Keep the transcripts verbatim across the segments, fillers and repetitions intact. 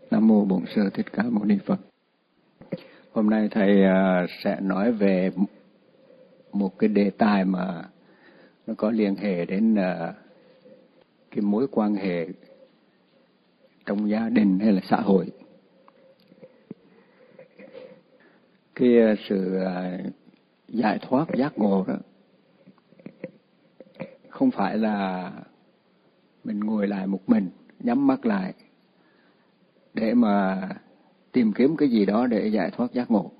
Nam mô Bổn Sư Thích Ca Mâu Ni Phật. Hôm nay thầy sẽ nói về một cái đề tài mà nó có liên hệ đến cái mối quan hệ trong gia đình hay là xã hội. Cái sự giải thoát giác ngộ đó không phải là mình ngồi lại một mình, nhắm mắt lại để mà tìm kiếm cái gì đó để giải thoát giác ngộ.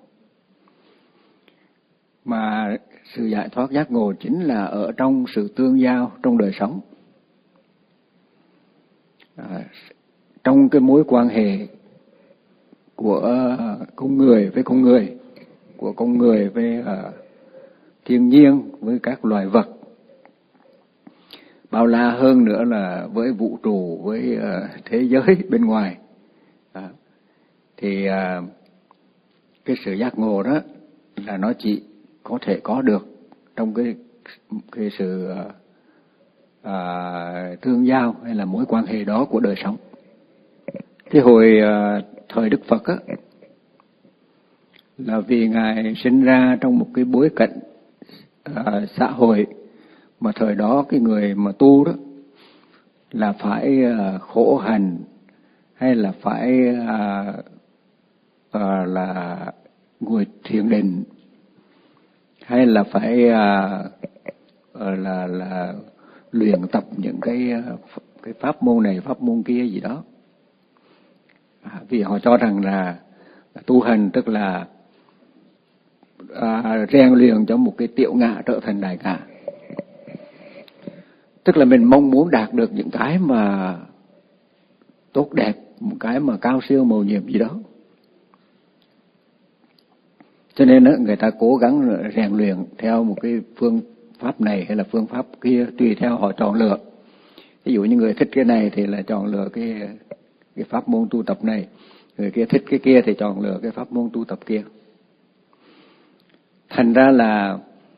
Mà sự giải thoát giác ngộ chính là ở trong sự tương giao trong đời sống. À, trong cái mối quan hệ của con người với con người, của con người với uh, thiên nhiên, với các loài vật, bao la hơn nữa là với vũ trụ, với uh, thế giới bên ngoài. À, thì à, cái sự giác ngộ đó là nó chỉ có thể có được trong cái cái sự à, tương giao hay là mối quan hệ đó của đời sống. Cái hồi à, thời Đức Phật á, là vì Ngài sinh ra trong một cái bối cảnh à, xã hội mà thời đó cái người mà tu đó là phải à, khổ hành, hay là phải à, à, là ngồi thiền định, hay là phải à, à, là là luyện tập những cái cái pháp môn này pháp môn kia gì đó. À, vì họ cho rằng là tu hành tức là à, rèn luyện cho một cái tiểu ngã trở thành đại ngã, tức là mình mong muốn đạt được những cái mà tốt đẹp, một cái mà cao siêu mầu nhiệm gì đó. Cho nên đó, người ta cố gắng rèn luyện theo một cái phương pháp này hay là phương pháp kia, tùy theo họ chọn lựa. Ví dụ như người thích cái này thì là chọn lựa cái cái pháp môn tu tập này, người kia thích cái kia thì chọn lựa cái pháp môn tu tập kia. Thành ra là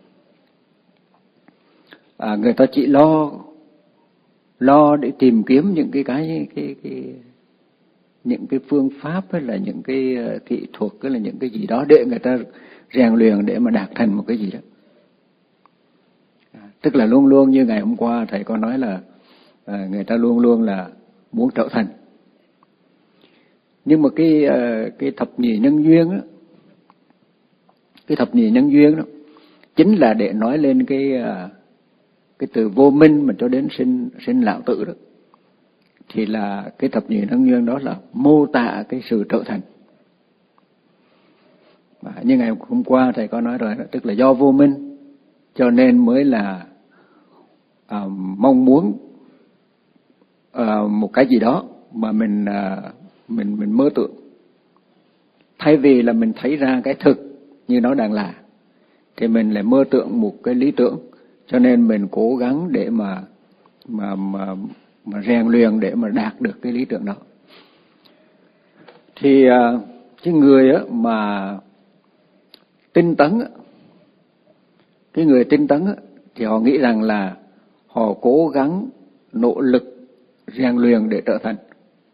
à, người ta chỉ lo lo để tìm kiếm những cái cái cái cái những cái phương pháp hay là những cái kỹ thuật hay là những cái gì đó để người ta rèn luyện để mà đạt thành một cái gì đó. À, tức là luôn luôn như ngày hôm qua thầy có nói là à, người ta luôn luôn là muốn trở thành. Nhưng mà cái cái thập nhị nhân duyên đó, cái thập nhị nhân duyên đó chính là để nói lên cái cái từ vô minh mà cho đến sinh sinh lão tử đó. Thì là cái thập nhị nhân duyên đó là mô tả cái sự trở thành. Và như ngày hôm qua thầy có nói rồi đó, tức là do vô minh cho nên mới là à, mong muốn à, một cái gì đó mà mình à, mình mình mơ tưởng. Thay vì là mình thấy ra cái thực như nó đang là, thì mình lại mơ tưởng một cái lý tưởng, cho nên mình cố gắng để mà mà mà mà rèn luyện để mà đạt được cái lý tưởng đó. Thì cái người á mà tinh tấn á, cái người tinh tấn á, thì họ nghĩ rằng là họ cố gắng nỗ lực rèn luyện để trở thành.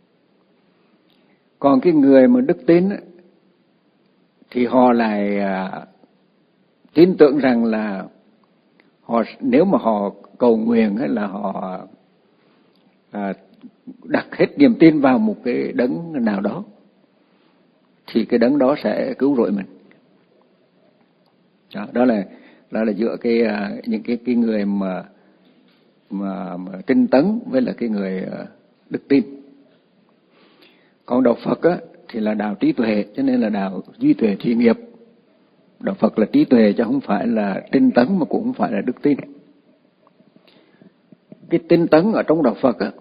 Còn cái người mà đức tin á, thì họ lại à, tin tưởng rằng là họ nếu mà họ cầu nguyện hay là họ à, đặt hết niềm tin vào một cái đấng nào đó thì cái đấng đó sẽ cứu rỗi mình. Đó, đó là đó là giữa cái à, những cái cái người mà mà, mà tinh tấn với là cái người à, đức tin. Còn đạo Phật á thì là đạo trí tuệ, cho nên là đạo duy tuệ thiện nghiệp. Đạo Phật là trí tuệ chứ không phải là tinh tấn, mà cũng không phải là đức tin. Cái tinh tấn ở trong đạo Phật á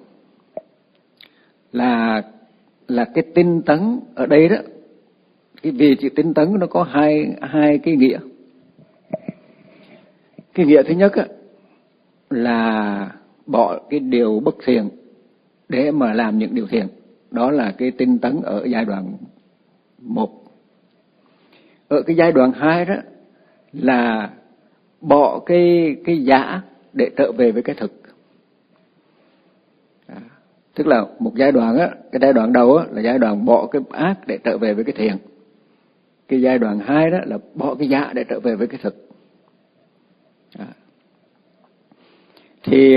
là là cái tinh tấn ở đây đó. Cái vì chữ tinh tấn nó có hai hai cái nghĩa. Cái nghĩa thứ nhất á là bỏ cái điều bất thiện để mà làm những điều thiện. Đó là cái tinh tấn ở giai đoạn một. Ở cái giai đoạn hai đó là bỏ cái cái giả để trở về với cái thực. À, Tức là một giai đoạn á, cái giai đoạn đầu á là giai đoạn bỏ cái ác để trở về với cái thiện. Cái giai đoạn hai đó là bỏ cái giả để trở về với cái thực. À. Thì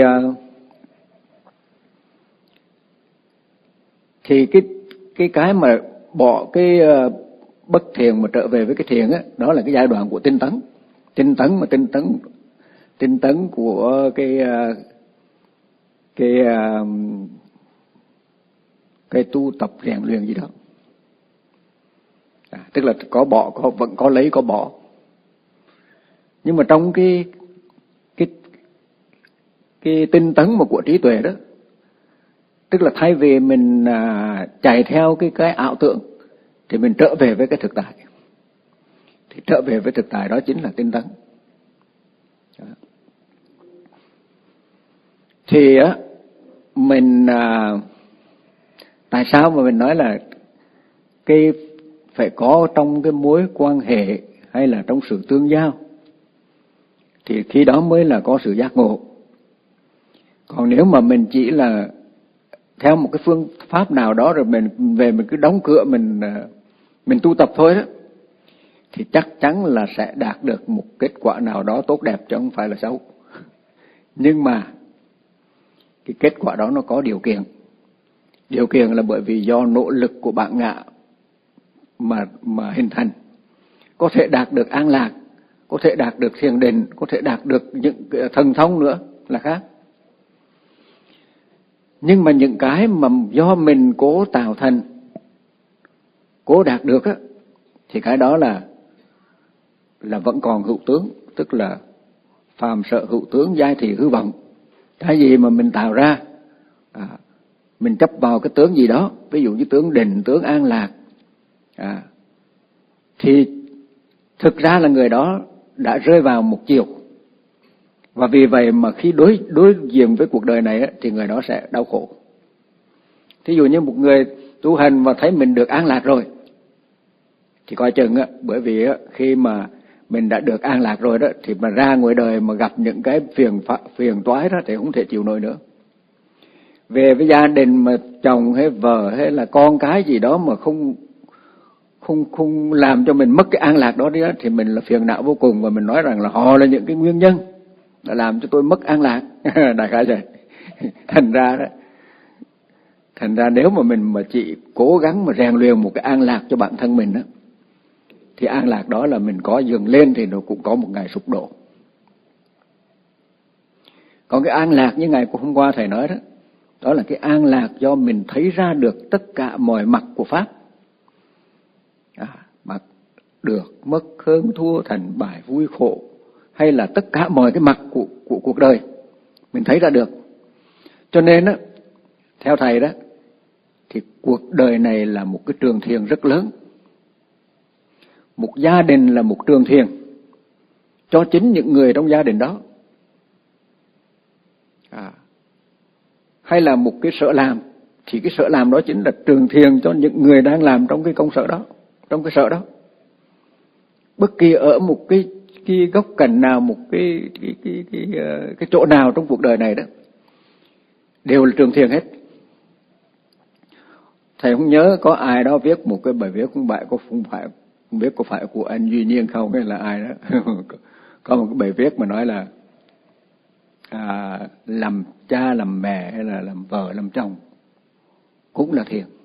thì cái cái cái mà bỏ cái bất thiện mà trở về với cái thiện á, đó là cái giai đoạn của tinh tấn. Tinh tấn mà tinh tấn tinh tấn của cái cái cái tu tập rèn luyện gì đó. À, tức là có bỏ, có vẫn có lấy, có bỏ. Nhưng mà trong cái cái cái tinh tấn mà của trí tuệ đó, tức là thay vì mình à, chạy theo cái cái ảo tưởng thì mình trở về với cái thực tại. Thì trở về với thực tại đó chính là tinh tấn. Đó. Thì á mình à, tại sao mà mình nói là cái phải có trong cái mối quan hệ hay là trong sự tương giao thì khi đó mới là có sự giác ngộ. Còn nếu mà mình chỉ là theo một cái phương pháp nào đó rồi mình về mình cứ đóng cửa mình mình tu tập thôi đó, thì chắc chắn là sẽ đạt được một kết quả nào đó tốt đẹp chứ không phải là xấu. Nhưng mà cái kết quả đó nó có điều kiện. Điều kiện là bởi vì do nỗ lực của bạn ngạ mà mà hình thành. Có thể đạt được an lạc, có thể đạt được thiền định, có thể đạt được những thần thông nữa là khác. Nhưng mà những cái mà do mình cố tạo thành, cố đạt được á, thì cái đó là là vẫn còn hữu tướng, tức là phàm sợ hữu tướng, giai thị hư vọng. Cái gì mà mình tạo ra, à, mình chấp vào cái tướng gì đó, ví dụ như tướng định, tướng an lạc, à, thì thực ra là người đó đã rơi vào một chiều. Và vì vậy mà khi đối đối diện với cuộc đời này á, thì người đó sẽ đau khổ. Thí dụ như một người tu hành mà thấy mình được an lạc rồi, thì coi chừng á, bởi vì á, khi mà mình đã được an lạc rồi đó, thì mà ra ngoài đời mà gặp những cái phiền phiền toái đó thì không thể chịu nổi nữa. Về với gia đình mà chồng hay vợ hay là con cái gì đó mà không không không làm cho mình mất cái an lạc đó đi á, thì mình là phiền não vô cùng, và mình nói rằng là họ là những cái nguyên nhân đã làm cho tôi mất an lạc. Đại khái vậy. Thành ra đó, thành ra nếu mà mình mà chỉ cố gắng mà rèn luyện một cái an lạc cho bản thân mình đó, thì an lạc đó là mình có dừng lên thì nó cũng có một ngày sụp đổ. Còn cái an lạc như ngày của hôm qua thầy nói đó, đó là cái an lạc do mình thấy ra được tất cả mọi mặt của pháp. À, mặt được, mất, hơn, thua, thành bại, vui, khổ, hay là tất cả mọi cái mặt của, của cuộc đời mình thấy ra được. Cho nên á, theo thầy đó, thì cuộc đời này là một cái trường thiền rất lớn. Một gia đình là một trường thiền cho chính những người trong gia đình đó. À, hay là một cái sở làm, thì cái sở làm đó chính là trường thiền cho những người đang làm trong cái công sở đó, trong cái sở đó. Bất kỳ ở một cái cái góc cạnh nào, một cái cái cái cái cái, cái chỗ nào trong cuộc đời này đó, đều là trường thiền hết. Thầy không nhớ có ai đó viết một cái bài viết, không phải có không phải không biết có phải của anh Duy Nhiên không hay là ai đó. Có một cái bài viết mà nói là à, làm cha làm mẹ hay là làm vợ làm chồng cũng là thiền.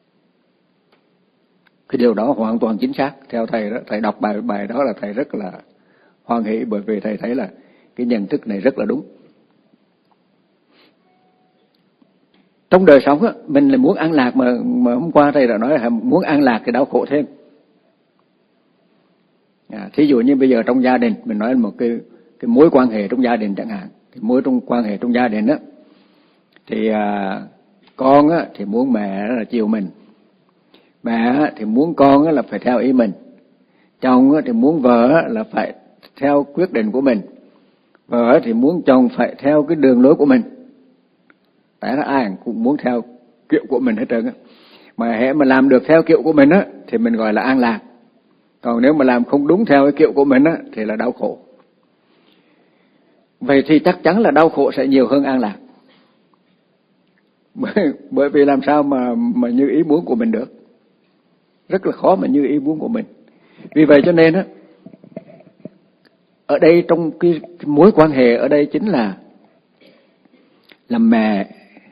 Cái điều đó hoàn toàn chính xác theo thầy đó. Thầy đọc bài bài đó là thầy rất là hoan hỷ, bởi vì thầy thấy là cái nhận thức này rất là đúng. Trong đời sống á, mình là muốn an lạc, mà mà hôm qua thầy đã nói là muốn an lạc thì đau khổ thêm. À, thí dụ như bây giờ trong gia đình, mình nói một cái cái mối quan hệ trong gia đình chẳng hạn, thì mối trong quan hệ trong gia đình á, thì à, con á thì muốn mẹ là chiều mình, mẹ á thì muốn con á là phải theo ý mình, chồng á thì muốn vợ á là phải theo quyết định của mình, vợ thì muốn chồng phải theo cái đường lối của mình. Tại ra ai cũng muốn theo kiểu của mình hết trơn á. Mà hễ mà làm được theo kiểu của mình á thì mình gọi là an lạc. Còn nếu mà làm không đúng theo cái kiểu của mình á thì là đau khổ. Vậy thì chắc chắn là đau khổ sẽ nhiều hơn an lạc. bởi, bởi vì làm sao mà mà như ý muốn của mình được, rất là khó mà như ý muốn của mình. Vì vậy cho nên á, ở đây trong cái, cái mối quan hệ ở đây chính là làm mẹ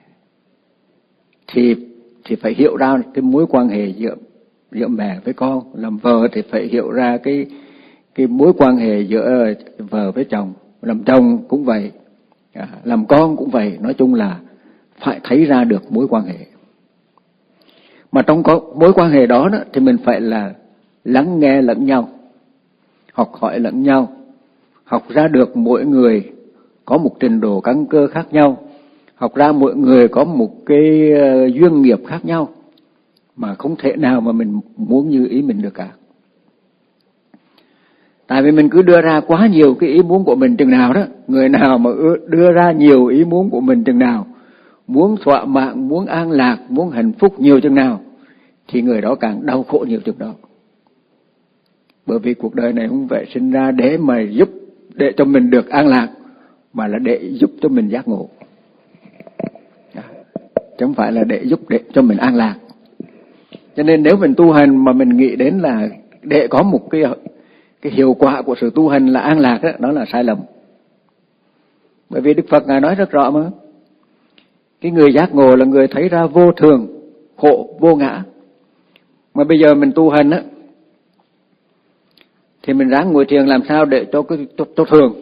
thì thì phải hiểu ra cái mối quan hệ giữa giữa mẹ với con, làm vợ thì phải hiểu ra cái cái mối quan hệ giữa vợ với chồng, làm chồng cũng vậy, à, làm con cũng vậy. Nói chung là phải thấy ra được mối quan hệ. Mà trong có mối quan hệ đó, đó thì mình phải là lắng nghe lẫn nhau, học hỏi lẫn nhau, học ra được mỗi người có một trình độ căn cơ khác nhau, học ra mỗi người có một cái duyên nghiệp khác nhau, mà không thể nào mà mình muốn như ý mình được cả. Tại vì mình cứ đưa ra quá nhiều cái ý muốn của mình chừng nào đó, người nào mà đưa ra nhiều ý muốn của mình chừng nào, muốn thỏa mãn, muốn an lạc, muốn hạnh phúc nhiều chừng nào, thì người đó càng đau khổ nhiều chừng đó. Bởi vì cuộc đời này không phải sinh ra để mà giúp, để cho mình được an lạc, mà là để giúp cho mình giác ngộ, chứ không phải là để giúp để cho mình an lạc. Cho nên nếu mình tu hành mà mình nghĩ đến là để có một cái cái hiệu quả của sự tu hành là an lạc đó, đó là sai lầm. Bởi vì Đức Phật Ngài nói rất rõ mà, cái người giác ngộ là người thấy ra vô thường, khổ, vô ngã. Mà bây giờ mình tu hành á, thì mình ráng ngồi thiền làm sao để cho cái cho, cho thường,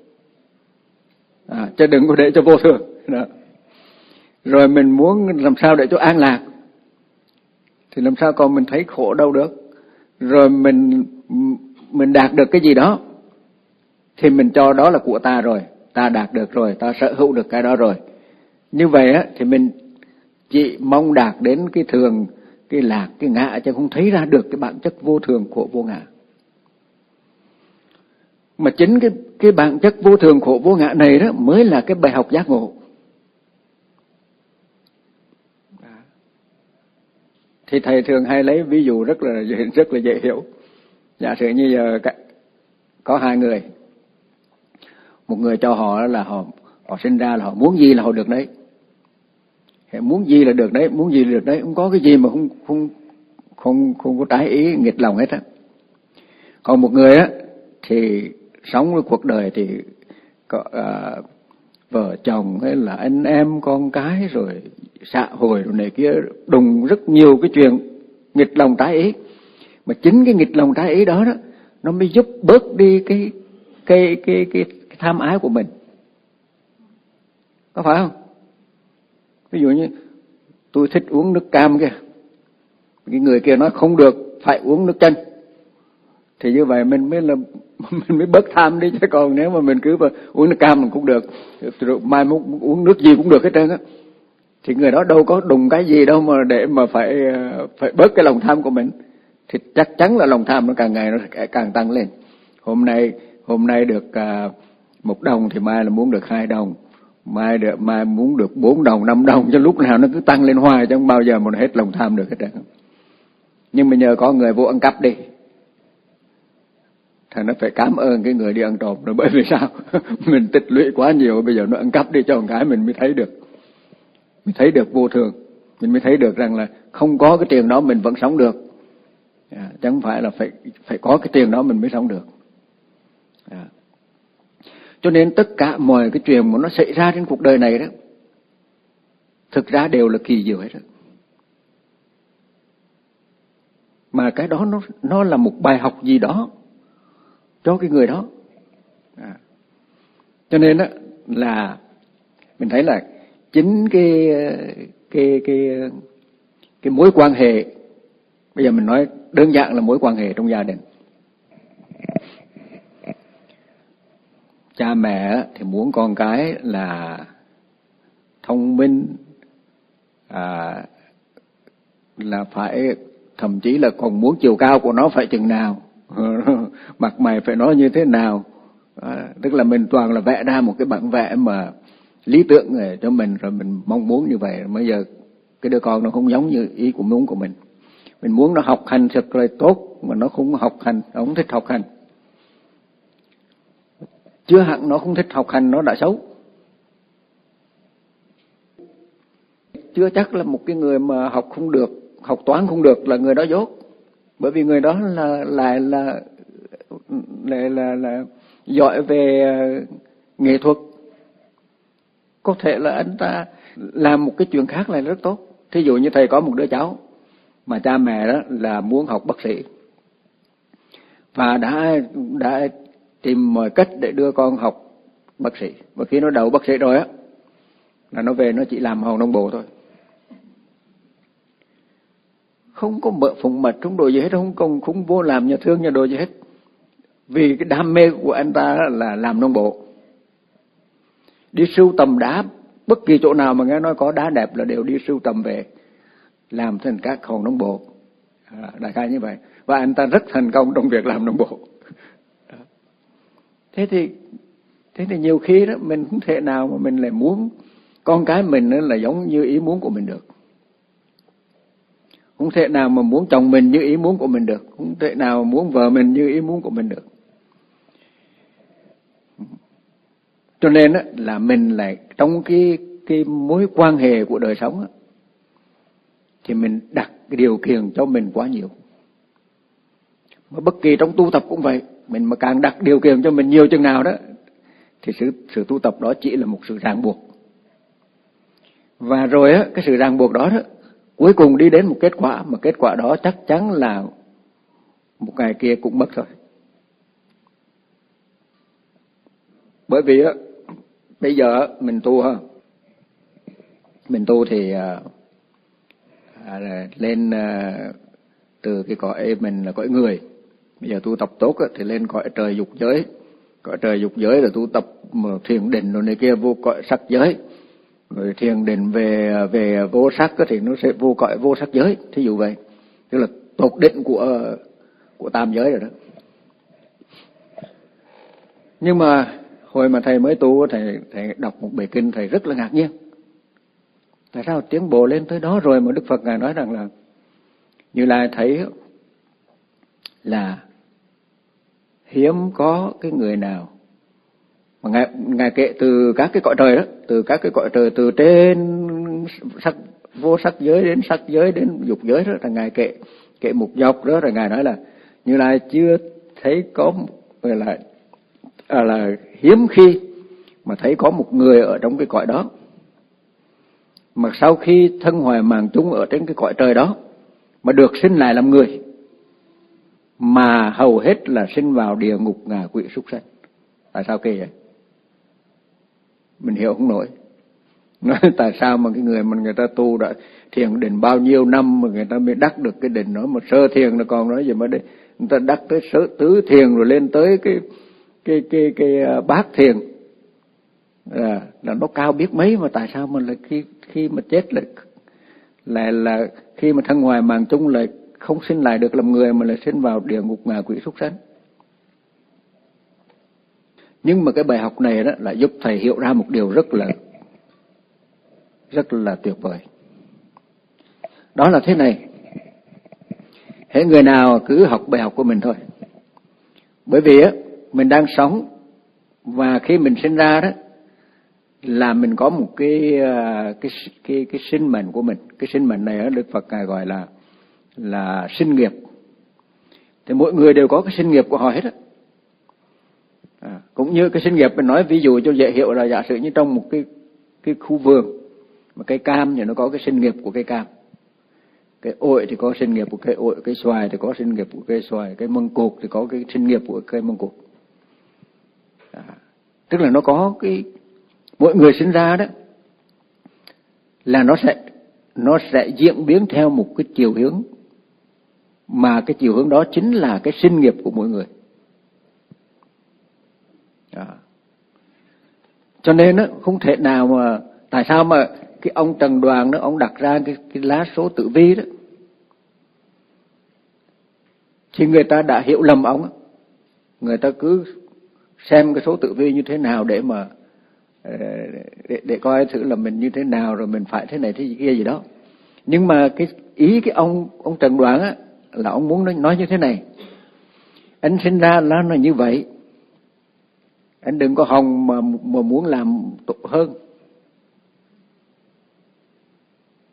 à, chứ đừng có để cho vô thường đó. Rồi mình muốn làm sao để cho an lạc, thì làm sao còn mình thấy khổ đâu được. Rồi mình mình đạt được cái gì đó thì mình cho đó là của ta rồi, ta đạt được rồi, ta sở hữu được cái đó rồi. Như vậy á thì mình chỉ mong đạt đến cái thường, cái lạc, cái ngã, chứ không thấy ra được cái bản chất vô thường khổ vô ngã. Mà chính cái cái bản chất vô thường khổ vô ngã này đó mới là cái bài học giác ngộ. Thì thầy thường hay lấy ví dụ rất là rất là dễ hiểu. Giả sử như giờ có hai người, một người cho họ là họ họ sinh ra là họ muốn gì là họ được đấy, muốn gì là được đấy, muốn gì là được đấy, không có cái gì mà không không không không có trái ý nghịch lòng hết á. Còn một người á thì sống với cuộc đời thì có à, vợ chồng hay là anh em con cái rồi xã hội rồi này kia đùng rất nhiều cái chuyện nghịch lòng trái ý. Mà chính cái nghịch lòng trái ý đó đó nó mới giúp bớt đi cái cái cái cái, cái tham ái của mình, có phải không? Ví dụ như tôi thích uống nước cam kìa, cái người kia nói không được, phải uống nước chanh, thì như vậy mình mới là mình mới bớt tham đi. Chứ còn nếu mà mình cứ mà uống nước cam mình cũng được, mai muốn uống nước gì cũng được hết trơn á, thì người đó đâu có đùng cái gì đâu mà để mà phải phải bớt cái lòng tham của mình. Thì chắc chắn là lòng tham nó càng ngày nó càng tăng lên. Hôm nay hôm nay được uh, một đồng thì mai là muốn được hai đồng, mai được mai muốn được bốn đồng, năm đồng, cho lúc nào nó cứ tăng lên hoài, chứ không bao giờ mà hết lòng tham được hết trơn. Nhưng mà nhờ có người vô ăn cắp đi, thì nó phải cảm ơn cái người đi ăn trộm rồi. Bởi vì sao? Mình tích lũy quá nhiều, bây giờ nó ăn cắp đi cho một cái mình mới thấy được, mình thấy được vô thường, mình mới thấy được rằng là không có cái tiền đó mình vẫn sống được, à, chứ không phải là phải phải có cái tiền đó mình mới sống được. À. Cho nên tất cả mọi cái chuyện mà nó xảy ra trên cuộc đời này đó, thực ra đều là kỳ diệu hết đó. Mà cái đó nó nó là một bài học gì đó cho cái người đó. À. Cho nên đó là mình thấy là chính cái cái cái cái mối quan hệ, bây giờ mình nói đơn giản là mối quan hệ trong gia đình. Cha mẹ thì muốn con cái là thông minh, à, là phải, thậm chí là còn muốn chiều cao của nó phải chừng nào, mặt mày phải nói như thế nào. À, tức là mình toàn là vẽ ra một cái bản vẽ mà lý tưởng này cho mình, rồi mình mong muốn như vậy. Bây giờ cái đứa con nó không giống như ý của muốn của mình. Mình muốn nó học hành thật là tốt mà nó không học hành, nó không thích học hành. Chưa hẳn nó không thích học hành nó đã xấu. chưa chắc là một cái người mà học không được, học toán không được là người đó dốt. Bởi vì người đó là lại là lại là, là, là giỏi về nghệ thuật. Có thể là anh ta làm một cái chuyện khác là rất tốt. Thí dụ như thầy có một đứa cháu mà cha mẹ đó là muốn học bác sĩ, và đã đã tìm mọi cách để đưa con học bác sĩ. Và khi nó đậu bác sĩ rồi á, là nó về nó chỉ làm hầu nông bộ thôi, không có mỡ phụng mật trong đồ gì hết, không không không vô làm nhà thương nhà đồ gì hết. Vì cái đam mê của anh ta là làm nông bộ, đi sưu tầm đá, bất kỳ chỗ nào mà nghe nói có đá đẹp là đều đi sưu tầm về làm thành các hòn nông bộ, à, đại khái như vậy. Và anh ta rất thành công trong việc làm nông bộ. Thế thì thế thì nhiều khi đó mình không thể nào mà mình lại muốn con cái mình là giống như ý muốn của mình được. Không thể nào mà muốn chồng mình như ý muốn của mình được, không thể nào muốn vợ mình như ý muốn của mình được. Cho nên á, là mình lại trong cái cái mối quan hệ của đời sống á, thì mình đặt cái điều kiện cho mình quá nhiều. Mà bất kỳ trong tu tập cũng vậy, mình mà càng đặt điều kiện cho mình nhiều chừng nào đó, thì sự sự tu tập đó chỉ là một sự ràng buộc. Và rồi á, cái sự ràng buộc đó, đó cuối cùng đi đến một kết quả, mà kết quả đó chắc chắn là một ngày kia cũng mất thôi. Bởi vì á, bây giờ mình tu ha, mình tu thì à, à, lên à, từ cái cõi mình là cõi người. Bây giờ tu tập tốt á, thì lên cõi trời dục giới. Cõi trời dục giới là tu tập mà thiền định rồi này kia, vô cõi sắc giới. Rồi thiền định về về vô sắc á, thì nó sẽ vô cõi vô sắc giới. Thí dụ vậy, tức là tột định của của tam giới rồi đó. Nhưng mà hồi mà thầy mới tu, thầy thầy đọc một bài kinh, thầy rất là ngạc nhiên. Tại sao tiến bộ lên tới đó rồi mà Đức Phật ngài nói rằng là Như Lai thấy là hiếm có cái người nào mà ngài, ngài kể từ các cái cõi trời đó, từ các cái cõi trời, từ trên sắc vô sắc giới đến sắc giới đến dục giới đó, là ngài kể kể một dọc đó, rồi ngài nói là Như Lai chưa thấy có gọi là à, là hiếm khi mà thấy có một người ở trong cái cõi đó mà sau khi thân hoài màng chung ở trên cái cõi trời đó mà được sinh lại làm người, mà hầu hết là sinh vào địa ngục, ngạ quỷ, súc sanh. Tại sao kỳ vậy? Mình hiểu không nổi. Nói tại sao mà cái người mà người ta tu đã thiền định bao nhiêu năm mà người ta mới đắc được cái định đó, mà sơ thiền là còn nói gì mà đây, người ta đắc tới sơ tứ thiền rồi lên tới cái cái cái cái, cái bát thiền, à, là nó cao biết mấy, mà tại sao mà lại khi khi mà chết lại lại là khi mà thân hoài màng chung lại không sinh lại được làm người, mà lại sinh vào địa ngục, ngạ quỷ, súc sanh. Nhưng mà cái bài học này đó là giúp thầy hiểu ra một điều rất là rất là tuyệt vời. Đó là thế này, hễ người nào cứ học bài học của mình thôi. Bởi vì á, mình đang sống, và khi mình sinh ra đó là mình có một cái cái cái cái sinh mệnh của mình. Cái sinh mệnh này Đức Phật ngài gọi là là sinh nghiệp. Thì mỗi người đều có cái sinh nghiệp của họ hết á. À, cũng như cái sinh nghiệp mình nói ví dụ cho dễ hiểu là giả sử như trong một cái cái khu vườn mà cây cam thì nó có cái sinh nghiệp của cây cam, cái ổi thì có sinh nghiệp của cây ổi, cây xoài thì có sinh nghiệp của cây xoài, cây măng cụt thì có cái sinh nghiệp của cây măng cụt. À, tức là nó có cái mỗi người sinh ra đó là nó sẽ nó sẽ diễn biến theo một cái chiều hướng, mà cái chiều hướng đó chính là cái sinh nghiệp của mỗi người. À. Cho nên đó, không thể nào mà tại sao mà cái ông Trần Đoàn đó ông đặt ra cái, cái lá số tử vi đó, thì người ta đã hiểu lầm ông. Người ta cứ xem cái số tử vi như thế nào để mà để, để coi thử là mình như thế nào, rồi mình phải thế này thế kia gì đó. Nhưng mà cái ý cái ông ông Trần Đoàn á là ông muốn nói, nói như thế này: anh sinh ra là nó như vậy, anh đừng có hòng mà mà muốn làm tốt hơn.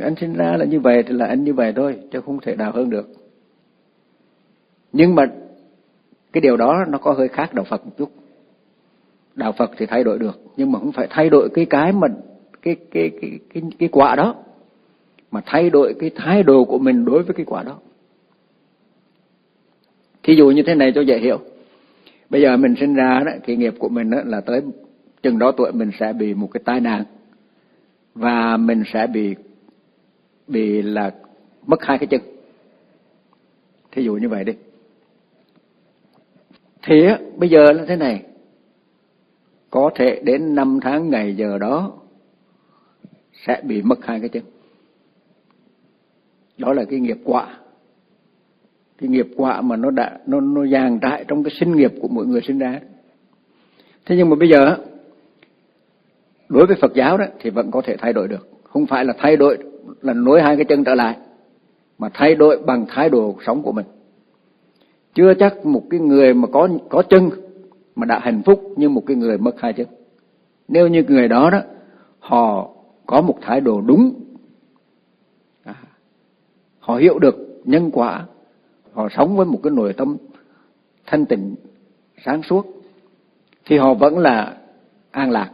anh sinh ra là như vậy thì là anh như vậy thôi, chứ không thể nào hơn được. Nhưng mà cái điều đó nó có hơi khác đạo Phật một chút. Đạo Phật thì thay đổi được, nhưng mà không phải thay đổi cái cái mà cái cái cái cái cái quả đó, mà thay đổi cái thái độ của mình đối với cái quả đó. Thí dụ như thế này cho dễ hiểu. Bây giờ mình sinh ra đó, cái nghiệp của mình đó là tới chừng đó tuổi mình sẽ bị một cái tai nạn và mình sẽ bị bị là mất hai cái chân. Thí dụ như vậy đi. Thì á, bây giờ là thế này, có thể đến năm tháng ngày giờ đó sẽ bị mất hai cái chân. Đó là cái nghiệp quả. Cái nghiệp quả mà nó đã nó nó dàn trải trong cái sinh nghiệp của mỗi người sinh ra. Thế nhưng mà bây giờ đối với Phật giáo đó thì vẫn có thể thay đổi được. Không phải là thay đổi là nối hai cái chân trở lại, mà thay đổi bằng thái độ sống của mình. Chưa chắc một cái người mà có có chân mà đã hạnh phúc như một cái người mất hai chân. Nếu như người đó đó họ có một thái độ đúng, à, họ hiểu được nhân quả, họ sống với một cái nội tâm thanh tịnh sáng suốt, thì họ vẫn là an lạc.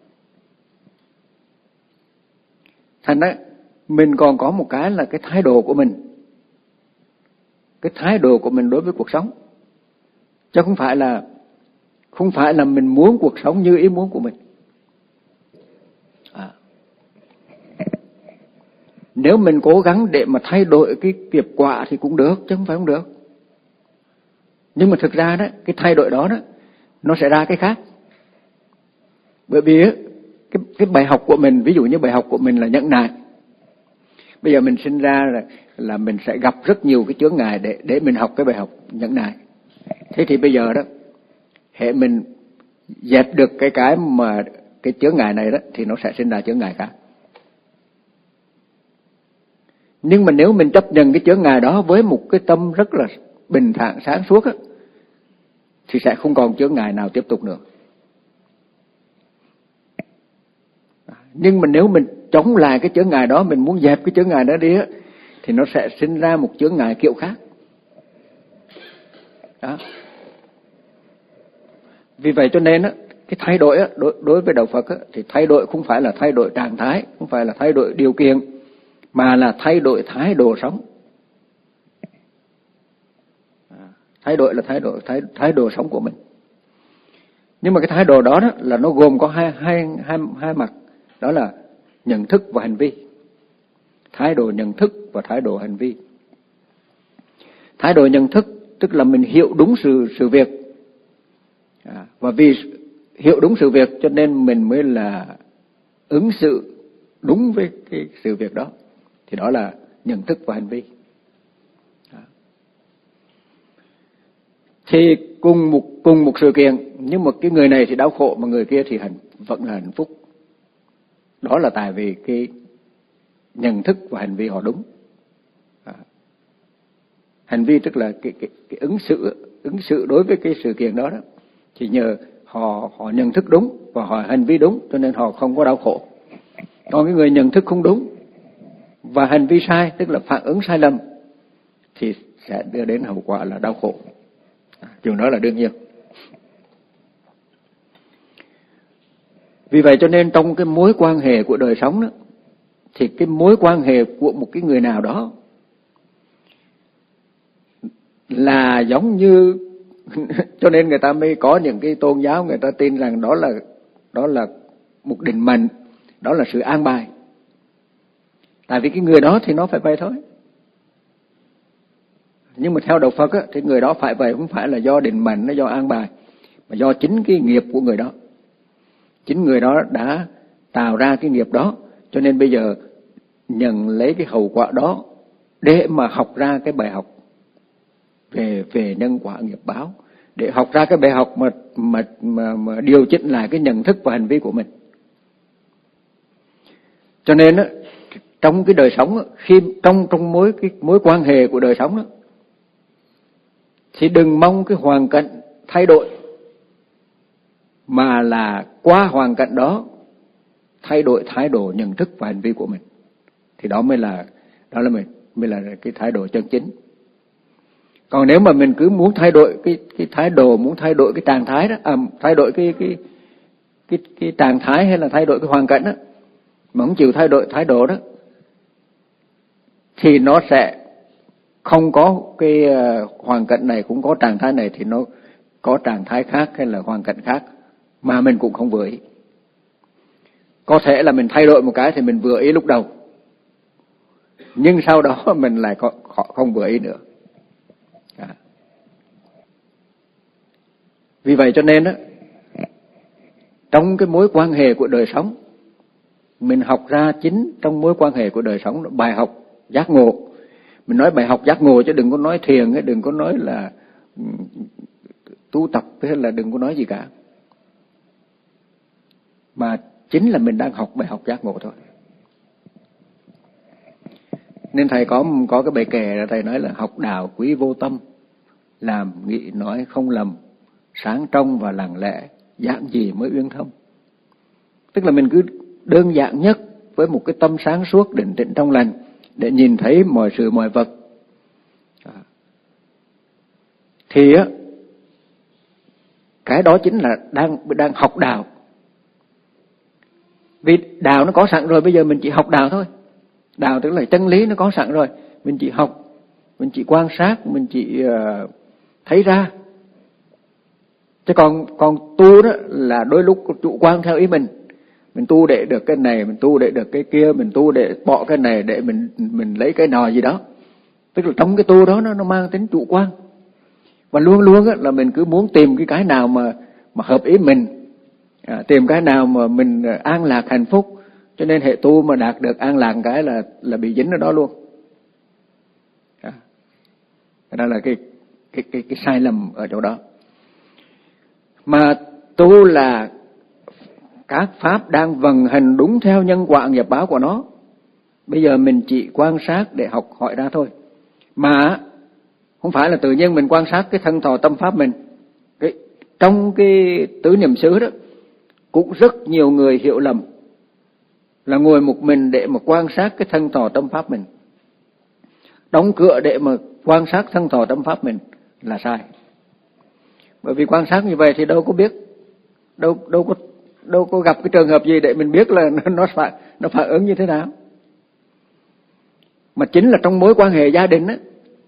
Thành ra mình còn có một cái là cái thái độ của mình, cái thái độ của mình đối với cuộc sống, chứ không phải là không phải là mình muốn cuộc sống như ý muốn của mình. À. Nếu mình cố gắng để mà thay đổi cái nghiệp quả thì cũng được, chứ không phải không được. Nhưng mà thực ra đó, cái thay đổi đó đó nó sẽ ra cái khác. Bởi vì cái cái bài học của mình, ví dụ như bài học của mình là nhẫn nại. Bây giờ mình sinh ra là là mình sẽ gặp rất nhiều cái chướng ngại để để mình học cái bài học nhẫn nại. Thế thì bây giờ đó, hệ mình dẹp được cái cái mà cái chướng ngại này đó thì nó sẽ sinh ra chướng ngại khác. Nhưng mà nếu mình chấp nhận cái chướng ngại đó với một cái tâm rất là bình thản sáng suốt á, thì sẽ không còn chướng ngại nào tiếp tục nữa. Nhưng mà nếu mình chống lại cái chướng ngại đó, mình muốn dẹp cái chướng ngại đó đi á, thì nó sẽ sinh ra một chướng ngại kiểu khác. Đó. Vì vậy cho nên á, cái thay đổi á, đối, đối với đạo Phật á, thì thay đổi không phải là thay đổi trạng thái, không phải là thay đổi điều kiện, mà là thay đổi thái độ sống. Thay đổi là thay đổi thái, thái độ sống của mình. Nhưng mà cái thái độ đó, đó là nó gồm có hai hai hai hai mặt, đó là nhận thức và hành vi. Thái độ nhận thức và thái độ hành vi. Thái độ nhận thức tức là mình hiểu đúng sự sự việc, à, và vì hiểu đúng sự việc cho nên mình mới là ứng xử đúng với cái sự việc đó, thì đó là nhận thức và hành vi. À. Thì cùng một cùng một sự kiện, nhưng mà cái người này thì đau khổ mà người kia thì hạnh vẫn là hạnh phúc. Đó là tại vì cái nhận thức và hành vi họ đúng. À. Hành vi tức là cái, cái, cái ứng xử ứng xử đối với cái sự kiện đó đó, thì nhờ họ họ nhận thức đúng và họ hành vi đúng cho nên họ không có đau khổ. Còn cái người nhận thức không đúng và hành vi sai, tức là phản ứng sai lầm, thì sẽ đưa đến hậu quả là đau khổ. À, chuyện đó là đương nhiên. Vì vậy cho nên trong cái mối quan hệ của đời sống đó, thì cái mối quan hệ của một cái người nào đó là giống như cho nên người ta mới có những cái tôn giáo người ta tin rằng đó là đó là một định mệnh, đó là sự an bài. Tại vì cái người đó thì nó phải vậy thôi. Nhưng mà theo đạo Phật á, thì người đó phải vậy không phải là do định mệnh, nó do an bài, mà do chính cái nghiệp của người đó. Chính người đó đã tạo ra cái nghiệp đó, cho nên bây giờ nhận lấy cái hậu quả đó để mà học ra cái bài học về về nhân quả nghiệp báo, để học ra cái bài học mà mà mà, mà điều chỉnh lại cái nhận thức và hành vi của mình. Cho nên á, trong cái đời sống á, khi trong trong mối cái mối quan hệ của đời sống đó, thì đừng mong cái hoàn cảnh thay đổi, mà là qua hoàn cảnh đó thay đổi thái độ nhận thức và hành vi của mình, thì đó mới là đó là mình mới là cái thái độ chân chính. Còn nếu mà mình cứ muốn thay đổi cái cái thái độ, muốn thay đổi cái trạng thái đó, à, thay đổi cái cái cái cái trạng thái hay là thay đổi cái hoàn cảnh đó, mà không chịu thay đổi thái độ đó, thì nó sẽ không có cái hoàn cảnh này, cũng có trạng thái này, thì nó có trạng thái khác hay là hoàn cảnh khác mà mình cũng không vừa ý. Có thể là mình thay đổi một cái thì mình vừa ý lúc đầu, nhưng sau đó mình lại không vừa ý nữa. À. Vì vậy cho nên á, trong cái mối quan hệ của đời sống, mình học ra chính trong mối quan hệ của đời sống, bài học giác ngộ. Mình nói bài học giác ngộ chứ đừng có nói thiền, đừng có nói là tu tập, hay là đừng có nói gì cả. Mà chính là mình đang học bài học giác ngộ thôi. Nên thầy có có cái bài kệ là thầy nói là học đạo quý vô tâm, làm nghị nói không lầm, sáng trong và lặng lẽ, giảng gì mới uyên thâm. Tức là mình cứ đơn giản nhất với một cái tâm sáng suốt định tĩnh trong lành để nhìn thấy mọi sự mọi vật. Thì á, cái đó chính là đang đang học đạo. Vì đạo nó có sẵn rồi, bây giờ mình chỉ học đạo thôi. Đạo tức là chân lý nó có sẵn rồi, mình chỉ học, mình chỉ quan sát, mình chỉ uh, thấy ra. Chứ còn còn tu đó là đôi lúc chủ quan theo ý mình. Mình tu để được cái này, mình tu để được cái kia, mình tu để bỏ cái này để mình mình lấy cái nọ gì đó. Tức là trong cái tu đó nó nó mang tính chủ quan. Và luôn luôn á, là mình cứ muốn tìm cái cái nào mà mà hợp ý mình, à, tìm cái nào mà mình an lạc hạnh phúc. Cho nên hệ tu mà đạt được an lạc cái là là bị dính ở đó luôn. À, đó là cái cái cái cái sai lầm ở chỗ đó. Mà tu là các pháp đang vận hành đúng theo nhân quả nghiệp báo của nó. Bây giờ mình chỉ quan sát để học hỏi ra thôi. Mà không phải là tự nhiên mình quan sát cái thân thọ tâm pháp mình. Cái, trong cái tứ niệm xứ đó cũng rất nhiều người hiểu lầm là ngồi một mình để mà quan sát cái thân thọ tâm pháp mình, đóng cửa để mà quan sát thân thọ tâm pháp mình là sai. Bởi vì quan sát như vậy thì đâu có biết, đâu đâu có đâu có gặp cái trường hợp gì để mình biết là nó phản nó phản ứng như thế nào. Mà chính là trong mối quan hệ gia đình á,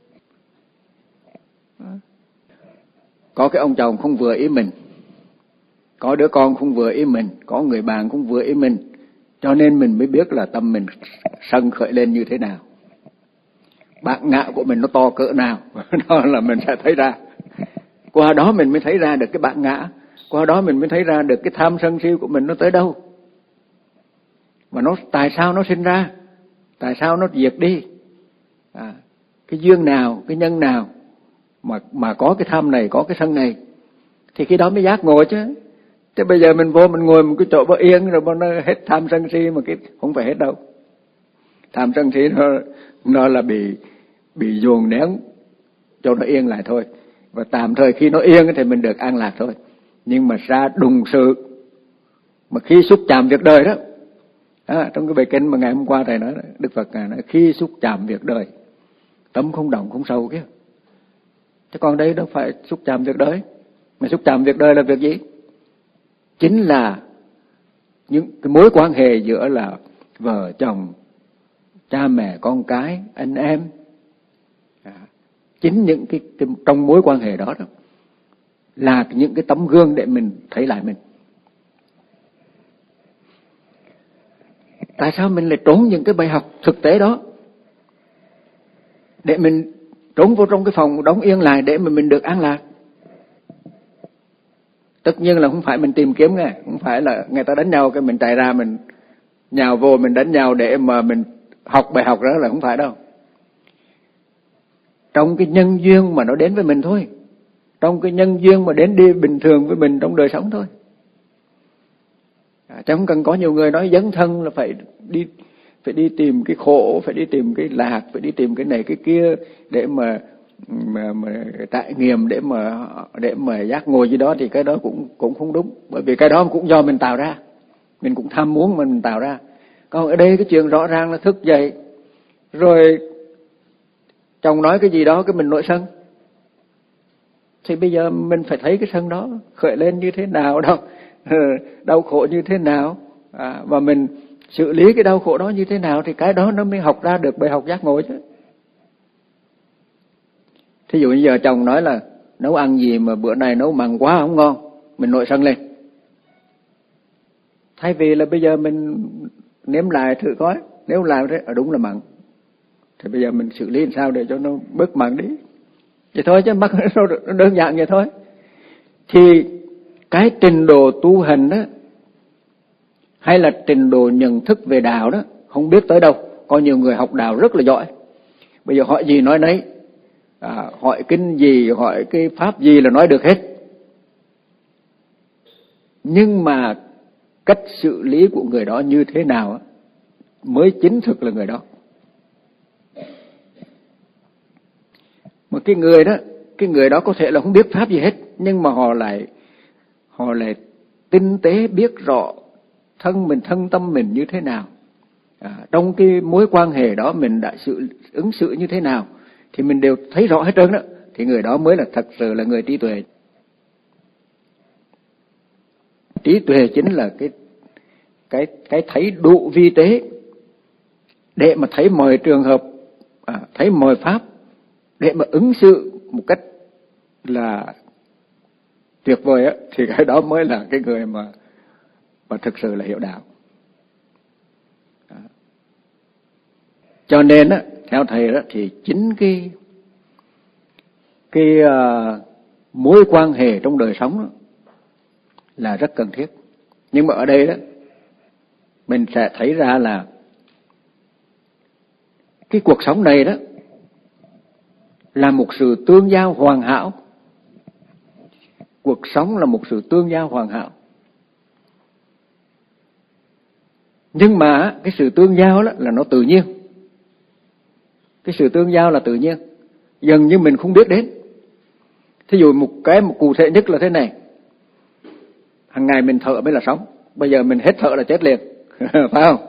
có cái ông chồng không vừa ý mình, có đứa con không vừa ý mình, có người bạn không vừa ý mình, cho nên mình mới biết là tâm mình sân khởi lên như thế nào, bản ngã của mình nó to cỡ nào. Đó là mình sẽ thấy ra. Qua đó mình mới thấy ra được cái bản ngã, qua đó mình mới thấy ra được cái tham sân si của mình nó tới đâu, mà nó tại sao nó sinh ra, tại sao nó diệt đi, à, cái duyên nào, cái nhân nào mà mà có cái tham này, có cái sân này, thì khi đó mới giác ngộ chứ. Thế bây giờ mình vô mình ngồi một cái chỗ vô yên rồi nó hết tham sân si, mà cái không phải hết đâu. Tham sân si nó nó là bị bị dồn nén cho nó yên lại thôi. Và tạm thời khi nó yên thì mình được an lạc thôi. Nhưng mà ra đùng sự, mà khi xúc chạm việc đời đó, à, trong cái bài kinh mà ngày hôm qua thầy nói, Đức Phật ngài nói khi xúc chạm việc đời, tâm không động không sâu kia. Chứ còn đây đâu phải xúc chạm việc đời. Mà xúc chạm việc đời là việc gì? Chính là những cái mối quan hệ giữa là vợ chồng, cha mẹ con cái, anh em. À, chính những cái, cái trong mối quan hệ đó, đó là những cái tấm gương để mình thấy lại mình. Tại sao mình lại trốn những cái bài học thực tế đó, để mình trốn vô trong cái phòng đóng yên lại để mà mình được an lạc? Tất nhiên là không phải mình tìm kiếm nghe, không phải là người ta đánh nhau cái mình chạy ra mình nhào vô mình đánh nhau để mà mình học bài học, đó là không phải đâu. Trong cái nhân duyên mà nó đến với mình thôi, trong cái nhân duyên mà đến đi bình thường với mình trong đời sống thôi. À, chứ không cần có nhiều người nói dấn thân là phải đi phải đi tìm cái khổ, phải đi tìm cái lạc, phải đi tìm cái này cái kia để mà mà, mà trải nghiệm, để mà để mà giác ngộ gì đó, thì cái đó cũng cũng không đúng. Bởi vì cái đó cũng do mình tạo ra, mình cũng tham muốn mà mình tạo ra. Còn ở đây cái chuyện rõ ràng là thức dậy Rồi chồng nói cái gì đó cái mình nổi sân. Thì bây giờ mình phải thấy cái sân đó khởi lên như thế nào, đau, đau khổ như thế nào, à, và mình xử lý cái đau khổ đó như thế nào, thì cái đó nó mới học ra được bài học giác ngộ chứ. Thí dụ như giờ chồng nói là nấu ăn gì mà bữa này nấu mặn quá không ngon, mình nổi sân lên. Thay vì là bây giờ mình nếm lại thử coi, nếu làm thế ở đúng là mặn, thì bây giờ mình xử lý làm sao để cho nó bớt mặn đi. Vậy thôi chứ, mắc nó đơn giản vậy thôi. Thì cái trình độ tu hành đó, hay là trình độ nhận thức về đạo đó, không biết tới đâu. Có nhiều người học đạo rất là giỏi, bây giờ hỏi gì nói nấy, à, hỏi kinh gì, hỏi cái pháp gì là nói được hết. Nhưng mà cách xử lý của người đó như thế nào mới chính thực là người đó. Mà cái người đó, cái người đó có thể là không biết pháp gì hết, nhưng mà họ lại họ lại tinh tế biết rõ thân mình, thân tâm mình như thế nào, à, trong cái mối quan hệ đó mình đã sự ứng xử như thế nào, thì mình đều thấy rõ hết trơn đó. Thì người đó mới là thật sự là người trí tuệ. Trí tuệ chính là cái cái cái thấy đủ vi tế để mà thấy mọi trường hợp, à, thấy mọi pháp, để mà ứng xử một cách là tuyệt vời á, thì cái đó mới là cái người mà mà thực sự là hiểu đạo. À. Cho nên á, theo thầy đó thì chính cái cái uh, mối quan hệ trong đời sống đó là rất cần thiết. Nhưng mà ở đây đó mình sẽ thấy ra là cái cuộc sống này đó là một sự tương giao hoàn hảo. Cuộc sống là một sự tương giao hoàn hảo. Nhưng mà cái sự tương giao đó là nó tự nhiên. Cái sự tương giao là tự nhiên, dần như mình không biết đến. Thí dụ một cái một cụ thể nhất là thế này. Hàng ngày mình thở mới là sống, bây giờ mình hết thở là chết liền. Phải không?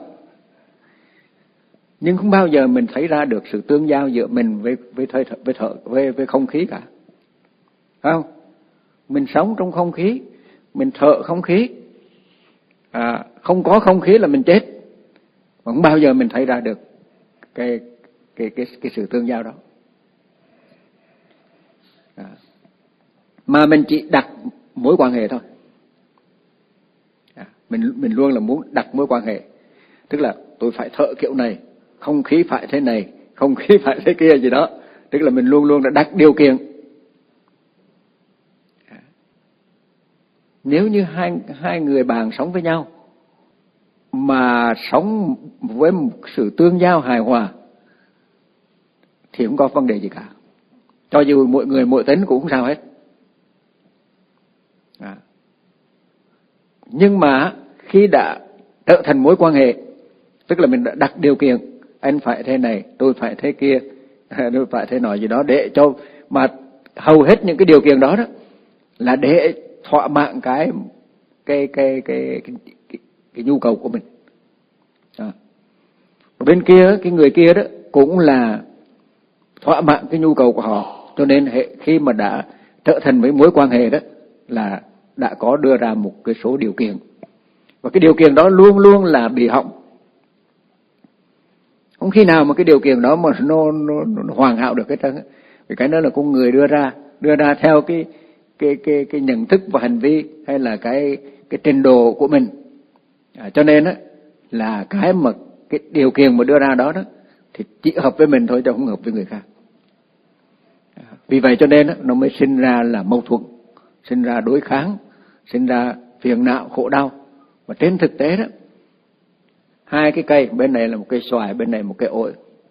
Nhưng không bao giờ mình thấy ra được sự tương giao giữa mình với với thở, với thở với với không khí cả. Phải không? Mình sống trong không khí, mình thở không khí, à, không có không khí là mình chết. Mà không bao giờ mình thấy ra được cái cái cái cái sự tương giao đó. À, mà mình chỉ đặt mối quan hệ thôi. À, mình mình luôn là muốn đặt mối quan hệ, tức là tôi phải thở kiểu này, không khí phải thế này, không khí phải thế kia gì đó, tức là mình luôn luôn đã đặt điều kiện. À, nếu như hai hai người bạn sống với nhau mà sống với một sự tương giao hài hòa thì không có vấn đề gì cả. Cho dù mỗi người mỗi tính cũng không sao hết. À. Nhưng mà khi đã trở thành mối quan hệ, tức là mình đã đặt điều kiện, anh phải thế này, tôi phải thế kia, tôi phải thế nọ gì đó, để cho mà hầu hết những cái điều kiện đó đó là để thỏa mãn cái cái cái cái cái, cái, cái nhu cầu của mình. À. Bên kia cái người kia đó cũng là thỏa mãn cái nhu cầu của họ, cho nên khi mà đã trở thành với mối quan hệ đó là đã có đưa ra một cái số điều kiện, và cái điều kiện đó luôn luôn là bị hỏng. Không khi nào mà cái điều kiện đó mà nó, nó, nó hoàn hảo được cái trơn. Vì cái đó là con người đưa ra đưa ra theo cái cái cái cái nhận thức và hành vi, hay là cái cái trình độ của mình. À, cho nên á là cái mà cái điều kiện mà đưa ra đó đó thì chỉ hợp với mình thôi, chứ không hợp với người khác. À, vì vậy cho nên á, nó mới sinh ra là mâu thuẫn, sinh ra đối kháng, sinh ra phiền não khổ đau. Và trên thực tế đó, hai cái cây, bên này là một cây xoài, bên này một cây ổi,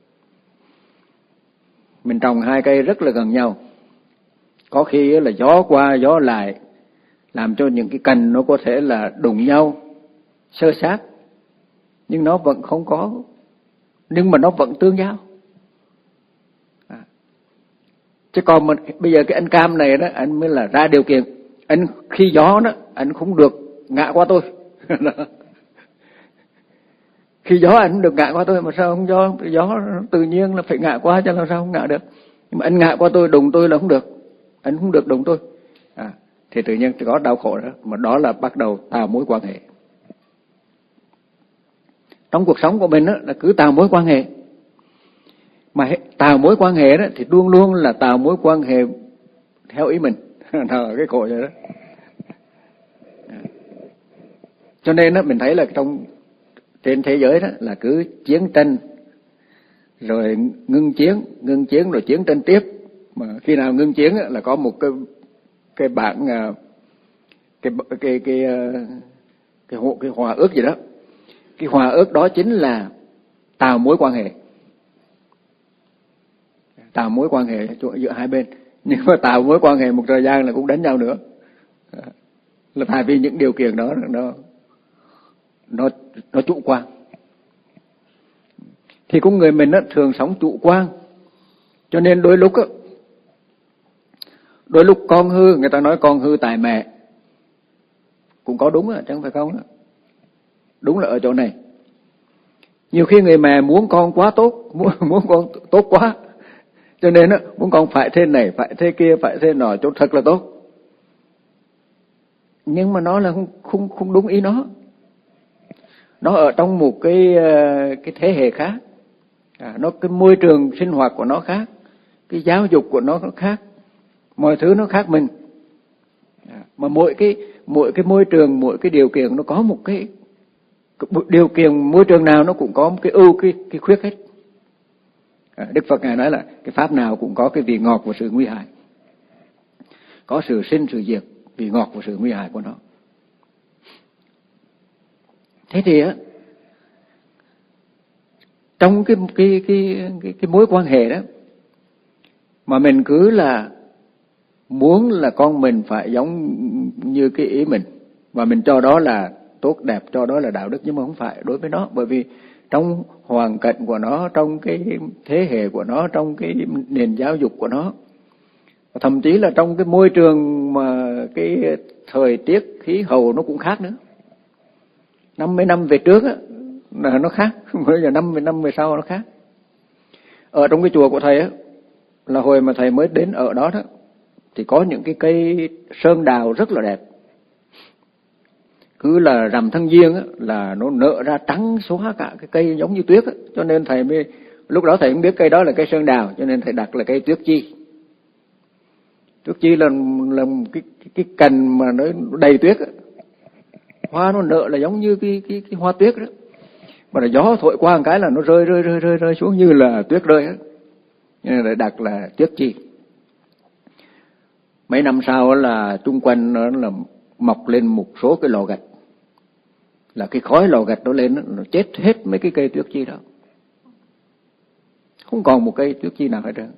mình trồng hai cây rất là gần nhau, có khi là gió qua gió lại làm cho những cái cành nó có thể là đụng nhau xơ xát, nhưng nó vẫn không có, nhưng mà nó vẫn tương giao. À. Chứ còn mà bây giờ cái anh cam này đó, anh mới là ra điều kiện, anh khi gió đó anh không được ngã qua tôi. Khi gió anh được ngã qua tôi mà sao không gió? Gió tự nhiên là phải ngã qua, cho làm sao không ngã được? Nhưng mà anh ngã qua tôi, đụng tôi là không được. Anh không được đụng tôi. À, thì tự nhiên có đau khổ đó. Mà đó là bắt đầu tạo mối quan hệ. Trong cuộc sống của mình đó, là cứ tạo mối quan hệ. Mà tạo mối quan hệ đó thì luôn luôn là tạo mối quan hệ theo ý mình. Đó, cái khổ rồi đó. Cho nên đó, mình thấy là trong trên thế giới đó là cứ chiến tranh rồi ngưng chiến, ngưng chiến rồi chiến tranh tiếp. Mà khi nào ngưng chiến là có một cái cái bản cái cái cái cái cái, cái, cái hòa ước gì đó. Cái hòa ước đó chính là tạo mối quan hệ. Tạo mối quan hệ giữa hai bên. Nhưng mà tạo mối quan hệ một thời gian là cũng đánh nhau nữa. Là tại vì những điều kiện đó nó nó nó chủ quan. Thì con người mình đó, thường sống chủ quan. Cho nên đôi lúc đó, đôi lúc con hư, người ta nói con hư tại mẹ. Cũng có đúng đó, chẳng phải không đó. Đúng là ở chỗ này. Nhiều khi người mẹ muốn con quá tốt, muốn, muốn con tốt quá. Cho nên đó, muốn con phải thế này, phải thế kia, phải thế nọ, cho thật là tốt. Nhưng mà nó là không, không, không đúng ý nó. Nó ở trong một cái, cái thế hệ khác. À, nó cái môi trường sinh hoạt của nó khác. Cái giáo dục của nó nó khác. Mọi thứ nó khác mình. À, mà mỗi cái, mỗi cái môi trường, mỗi cái điều kiện nó có một cái, điều kiện môi trường nào nó cũng có một cái ưu, cái, cái khuyết hết. À, Đức Phật Ngài nói là cái pháp nào cũng có cái vị ngọt và sự nguy hại. Có sự sinh, sự diệt, vị ngọt và sự nguy hại của nó. Thế thì á, trong cái, cái, cái, cái, cái mối quan hệ đó, mà mình cứ là muốn là con mình phải giống như cái ý mình, và mình cho đó là tốt đẹp, cho đó là đạo đức, nhưng mà không phải đối với nó. Bởi vì trong hoàn cảnh của nó, trong cái thế hệ của nó, trong cái nền giáo dục của nó, thậm chí là trong cái môi trường mà cái thời tiết, khí hậu nó cũng khác nữa. Năm mươi năm về trước á, là nó khác, bây giờ năm mươi năm về sau nó khác. Ở trong cái chùa của thầy á, là hồi mà thầy mới đến ở đó đó, thì có những cái cây sơn đào rất là đẹp. Cứ là rằm tháng giêng á, là nó nở ra trắng xóa cả cái cây giống như tuyết á. Cho nên thầy mới, lúc đó thầy không biết cây đó là cây sơn đào, cho nên thầy đặt là cây tuyết chi. Tuyết chi là, là cái, cái, cái cành mà nó đầy tuyết á. Hoa nó nở là giống như cái, cái, cái hoa tuyết đó. Mà là gió thổi qua một cái là nó rơi rơi rơi rơi rơi xuống như là tuyết rơi á. Nên là đặt là tuyết chi. Mấy năm sau là chung quanh nó là mọc lên một số cái lò gạch. Là cái khói lò gạch nó lên, nó chết hết mấy cái cây tuyết chi đó. Không còn một cây tuyết chi nào hết trơn.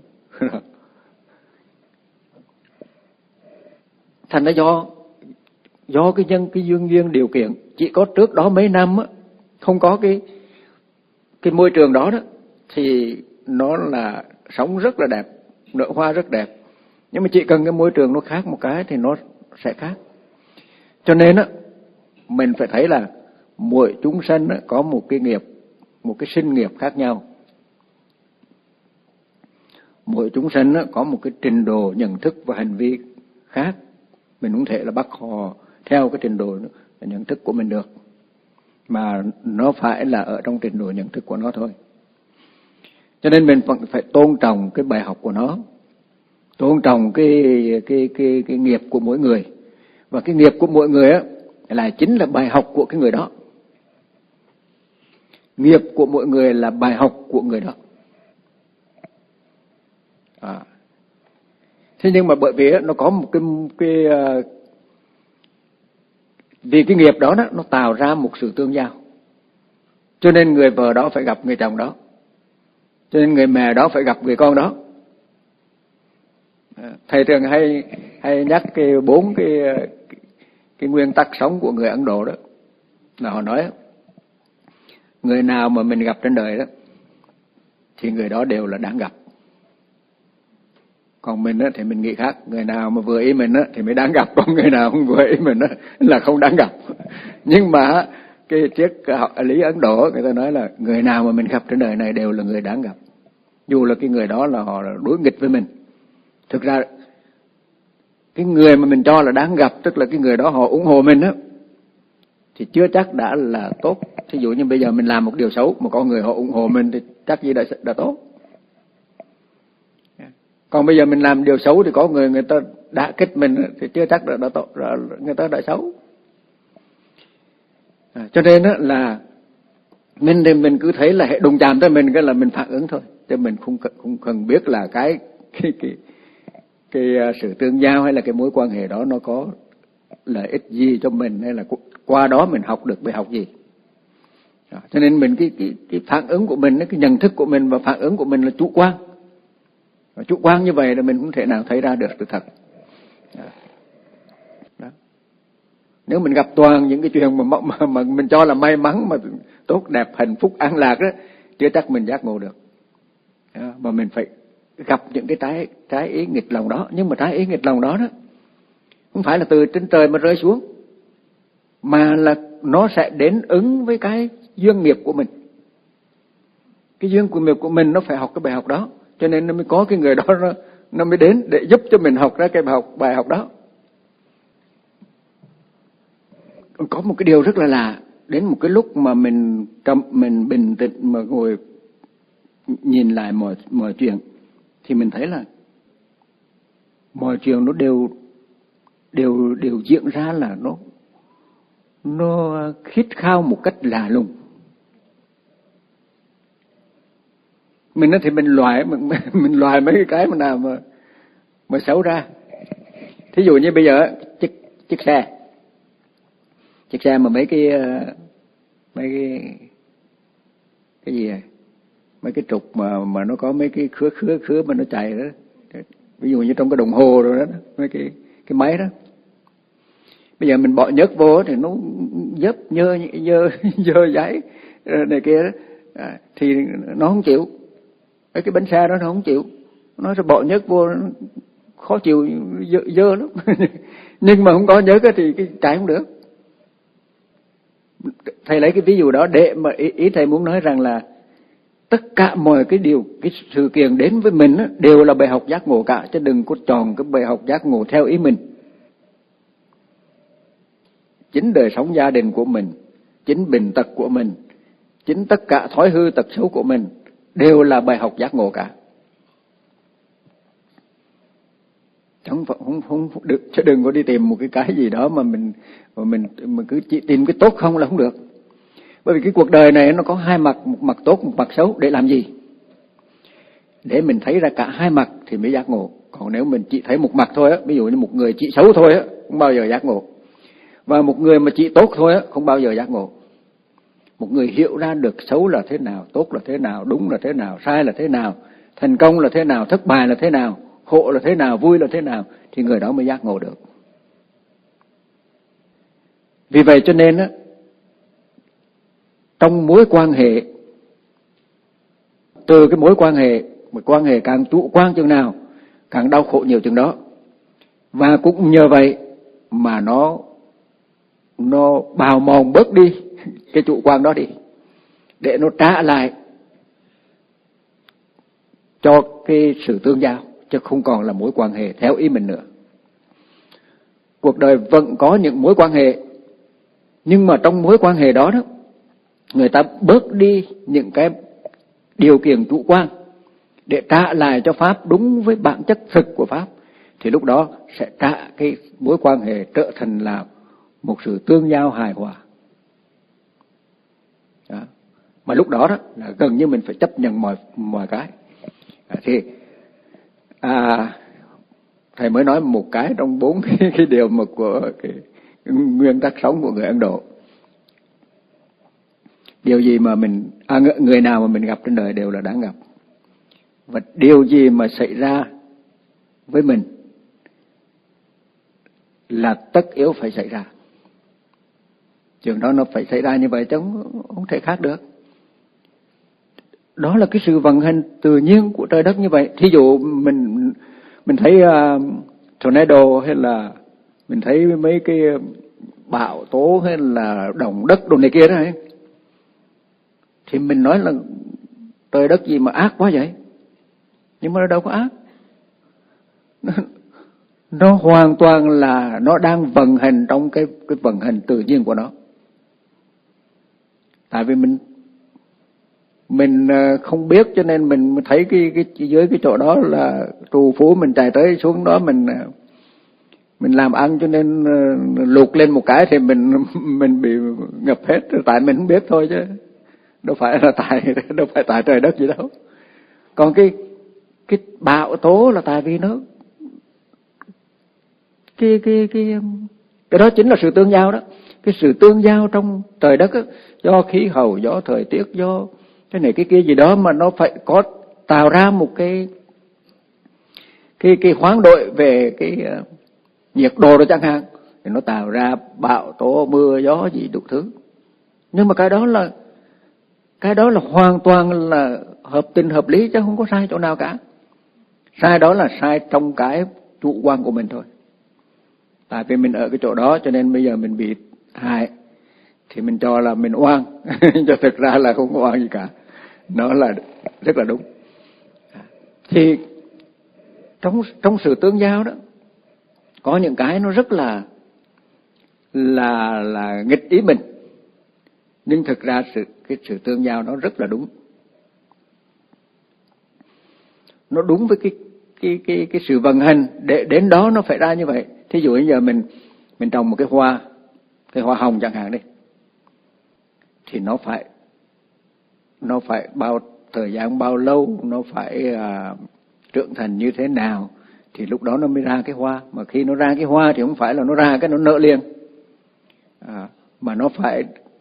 Thành ra do do cái nhân cái duyên duyên điều kiện, chỉ có trước đó mấy năm á, không có cái cái môi trường đó đó, thì nó là sống rất là đẹp, nở hoa rất đẹp. Nhưng mà chỉ cần cái môi trường nó khác một cái thì nó sẽ khác. Cho nên á, mình phải thấy là mỗi chúng sanh á, có một cái nghiệp, một cái sinh nghiệp khác nhau. Mỗi chúng sanh á, có một cái trình độ nhận thức và hành vi khác. Mình không thể là bắt họ theo cái trình độ nhận thức của mình được, mà nó phải là ở trong trình độ nhận thức của nó thôi. Cho nên mình vẫn phải tôn trọng cái bài học của nó, tôn trọng cái cái cái cái nghiệp của mỗi người. Và cái nghiệp của mỗi người á là chính là bài học của cái người đó. Nghiệp của mỗi người là bài học của người đó. À. Thế nhưng mà bởi vì nó có một cái cái vì cái nghiệp đó, đó nó tạo ra một sự tương giao. Cho nên người vợ đó phải gặp người chồng đó. Cho nên người mẹ đó phải gặp người con đó. Thầy thường hay hay nhắc cái bốn cái cái nguyên tắc sống của người Ấn Độ đó. Là họ nói người nào mà mình gặp trên đời đó thì người đó đều là đáng gặp. Còn mình á, thì mình nghĩ khác. Người nào mà vừa ý mình á, thì mới đáng gặp. Còn người nào không vừa ý mình á, là không đáng gặp. Nhưng mà cái triết học lý Ấn Độ người ta nói là người nào mà mình gặp trên đời này đều là người đáng gặp, dù là cái người đó là họ đối nghịch với mình. Thực ra cái người mà mình cho là đáng gặp, tức là cái người đó họ ủng hộ mình á, thì chưa chắc đã là tốt. Thí dụ như bây giờ mình làm một điều xấu mà có người họ ủng hộ mình thì chắc gì đã đã tốt. Còn bây giờ mình làm điều xấu thì có người người ta đả kích mình thì chưa chắc đã, đã tốt, người ta đã xấu. À, cho nên á là mình thì mình cứ thấy là hệ đụng chạm tới mình cái là mình phản ứng thôi, chứ mình không không cần biết là cái cái cái cái sự tương giao hay là cái mối quan hệ đó nó có lợi ích gì cho mình, hay là qua đó mình học được bài học gì. À, cho nên mình cái cái cái phản ứng của mình, cái nhận thức của mình và phản ứng của mình là chủ quan. Và chủ quan như vậy là mình không thể nào thấy ra được sự thật. Đó. Nếu mình gặp toàn những cái chuyện mà, mà, mà mình cho là may mắn, mà tốt đẹp, hạnh phúc, an lạc đó, chưa chắc mình giác ngộ được. Đó. Mà mình phải gặp những cái trái, trái ý nghịch lòng đó. Nhưng mà trái ý nghịch lòng đó đó không phải là từ trên trời mà rơi xuống, mà là nó sẽ đến ứng với cái duyên nghiệp của mình. Cái duyên của nghiệp của mình nó phải học cái bài học đó, cho nên nó mới có cái người đó nó, nó mới đến để giúp cho mình học ra cái bài học, bài học đó. Có một cái điều rất là lạ, đến một cái lúc mà mình trầm, mình bình tĩnh mà ngồi nhìn lại mọi mọi chuyện thì mình thấy là mọi chuyện nó đều đều đều diễn ra là nó nó khít khao một cách lạ lùng. Mình thì mình loại mình, mình loại mấy cái mà nào mà mà xấu ra. Thí dụ như bây giờ chiếc chiếc xe, chiếc xe mà mấy cái mấy cái cái gì à? Mấy cái trục mà mà nó có mấy cái khứa khứa khứa mà nó chạy đó. Ví dụ như trong cái đồng hồ rồi đó, mấy cái cái máy đó. Bây giờ mình bỏ nhớt vô thì nó dớp nhơ dơ dơ giấy này kia đó. À, thì nó không chịu. Cái cái bánh xe đó nó không chịu, nó sẽ bỏ nhớt vô, nó khó chịu, dơ, dơ lắm. Nhưng mà không có nhớt thì cái chạy không được. Thầy lấy cái ví dụ đó để mà ý, ý thầy muốn nói rằng là tất cả mọi cái điều, cái sự kiện đến với mình á, đều là bài học giác ngộ cả, chứ đừng có chọn cái bài học giác ngộ theo ý mình. Chính đời sống gia đình của mình, chính bệnh tật của mình, chính tất cả thói hư tật xấu của mình đều là bài học giác ngộ cả. Không không không được, chứ đừng có đi tìm một cái cái gì đó mà mình mà mình mà cứ chỉ tìm cái tốt không là không được. Bởi vì cái cuộc đời này nó có hai mặt, một mặt tốt, một mặt xấu, để làm gì? Để mình thấy ra cả hai mặt thì mới giác ngộ. Còn nếu mình chỉ thấy một mặt thôi á, ví dụ như một người chỉ xấu thôi á, không bao giờ giác ngộ. Và một người mà chỉ tốt thôi á, không bao giờ giác ngộ. Một người hiểu ra được xấu là thế nào, tốt là thế nào, đúng là thế nào, sai là thế nào, thành công là thế nào, thất bại là thế nào, khổ là thế nào, vui là thế nào, thì người đó mới giác ngộ được. Vì vậy cho nên á, trong mối quan hệ, từ cái mối quan hệ, một quan hệ càng chủ quan chừng nào, càng đau khổ nhiều chừng đó. Và cũng nhờ vậy mà nó nó bào mòn bớt đi cái chủ quan đó đi, để nó trả lại cho cái sự tương giao, chứ không còn là mối quan hệ theo ý mình nữa. Cuộc đời vẫn có những mối quan hệ, nhưng mà trong mối quan hệ đó đó, người ta bớt đi những cái điều kiện chủ quan để trả lại cho Pháp đúng với bản chất thực của Pháp, thì lúc đó sẽ trả cái mối quan hệ trở thành là một sự tương giao hài hòa. Đó. Mà lúc đó đó là gần như mình phải chấp nhận mọi mọi cái. À, thì à, thầy mới nói một cái trong bốn cái, cái điều mà của cái, cái nguyên tắc sống của người Ấn Độ. Điều gì mà mình à, người nào mà mình gặp trên đời đều là đáng gặp. Và điều gì mà xảy ra với mình là tất yếu phải xảy ra. Chuyện đó nó phải xảy ra như vậy chứ không, không thể khác được. Đó là cái sự vận hành tự nhiên của trời đất như vậy. Thí dụ mình mình thấy uh, tornado hay là mình thấy mấy cái bão tố hay là động đất đồ này kia đó ấy, thì mình nói là trời đất gì mà ác quá vậy? Nhưng mà nó đâu có ác. Nó, nó hoàn toàn là nó đang vận hành trong cái cái vận hành tự nhiên của nó. Tại vì mình mình không biết cho nên mình thấy cái cái dưới cái chỗ đó là trù phú, mình chạy tới xuống đó mình mình làm ăn, cho nên lụt lên một cái thì mình mình bị ngập hết, tại mình không biết thôi chứ đâu phải là tại đâu phải tại trời đất gì đâu. Còn cái cái bão tố là tại vì nó cái cái cái cái đó chính là sự tương giao đó. Cái sự tương giao trong trời đất đó, do khí hậu, do thời tiết, do cái này cái kia gì đó mà nó phải có tạo ra một cái cái cái hoán đổi về cái uh, nhiệt độ đó chẳng hạn, thì nó tạo ra bão tố, mưa gió gì đủ thứ. Nhưng mà cái đó là cái đó là hoàn toàn là hợp tình hợp lý chứ không có sai chỗ nào cả. Sai đó là sai trong cái chủ quan của mình thôi. Tại vì mình ở cái chỗ đó cho nên bây giờ mình bị hại thì mình cho là mình oan, cho thực ra là không có oan gì cả. Nó là rất là đúng. Thì trong trong sự tương giao đó có những cái nó rất là là là nghịch ý mình, nhưng thực ra sự cái sự tương giao nó rất là đúng. Nó đúng với cái cái cái cái sự vận hành để đến đó nó phải ra như vậy. Thí dụ bây giờ mình mình trồng một cái hoa, cái hoa hồng chẳng hạn đi, thì nó phải nó phải bao thời gian bao lâu, nó phải à, trưởng thành như thế nào thì lúc đó nó mới ra cái hoa. Mà khi nó ra cái hoa thì không phải là nó ra cái nó nở liền, à, mà nó phải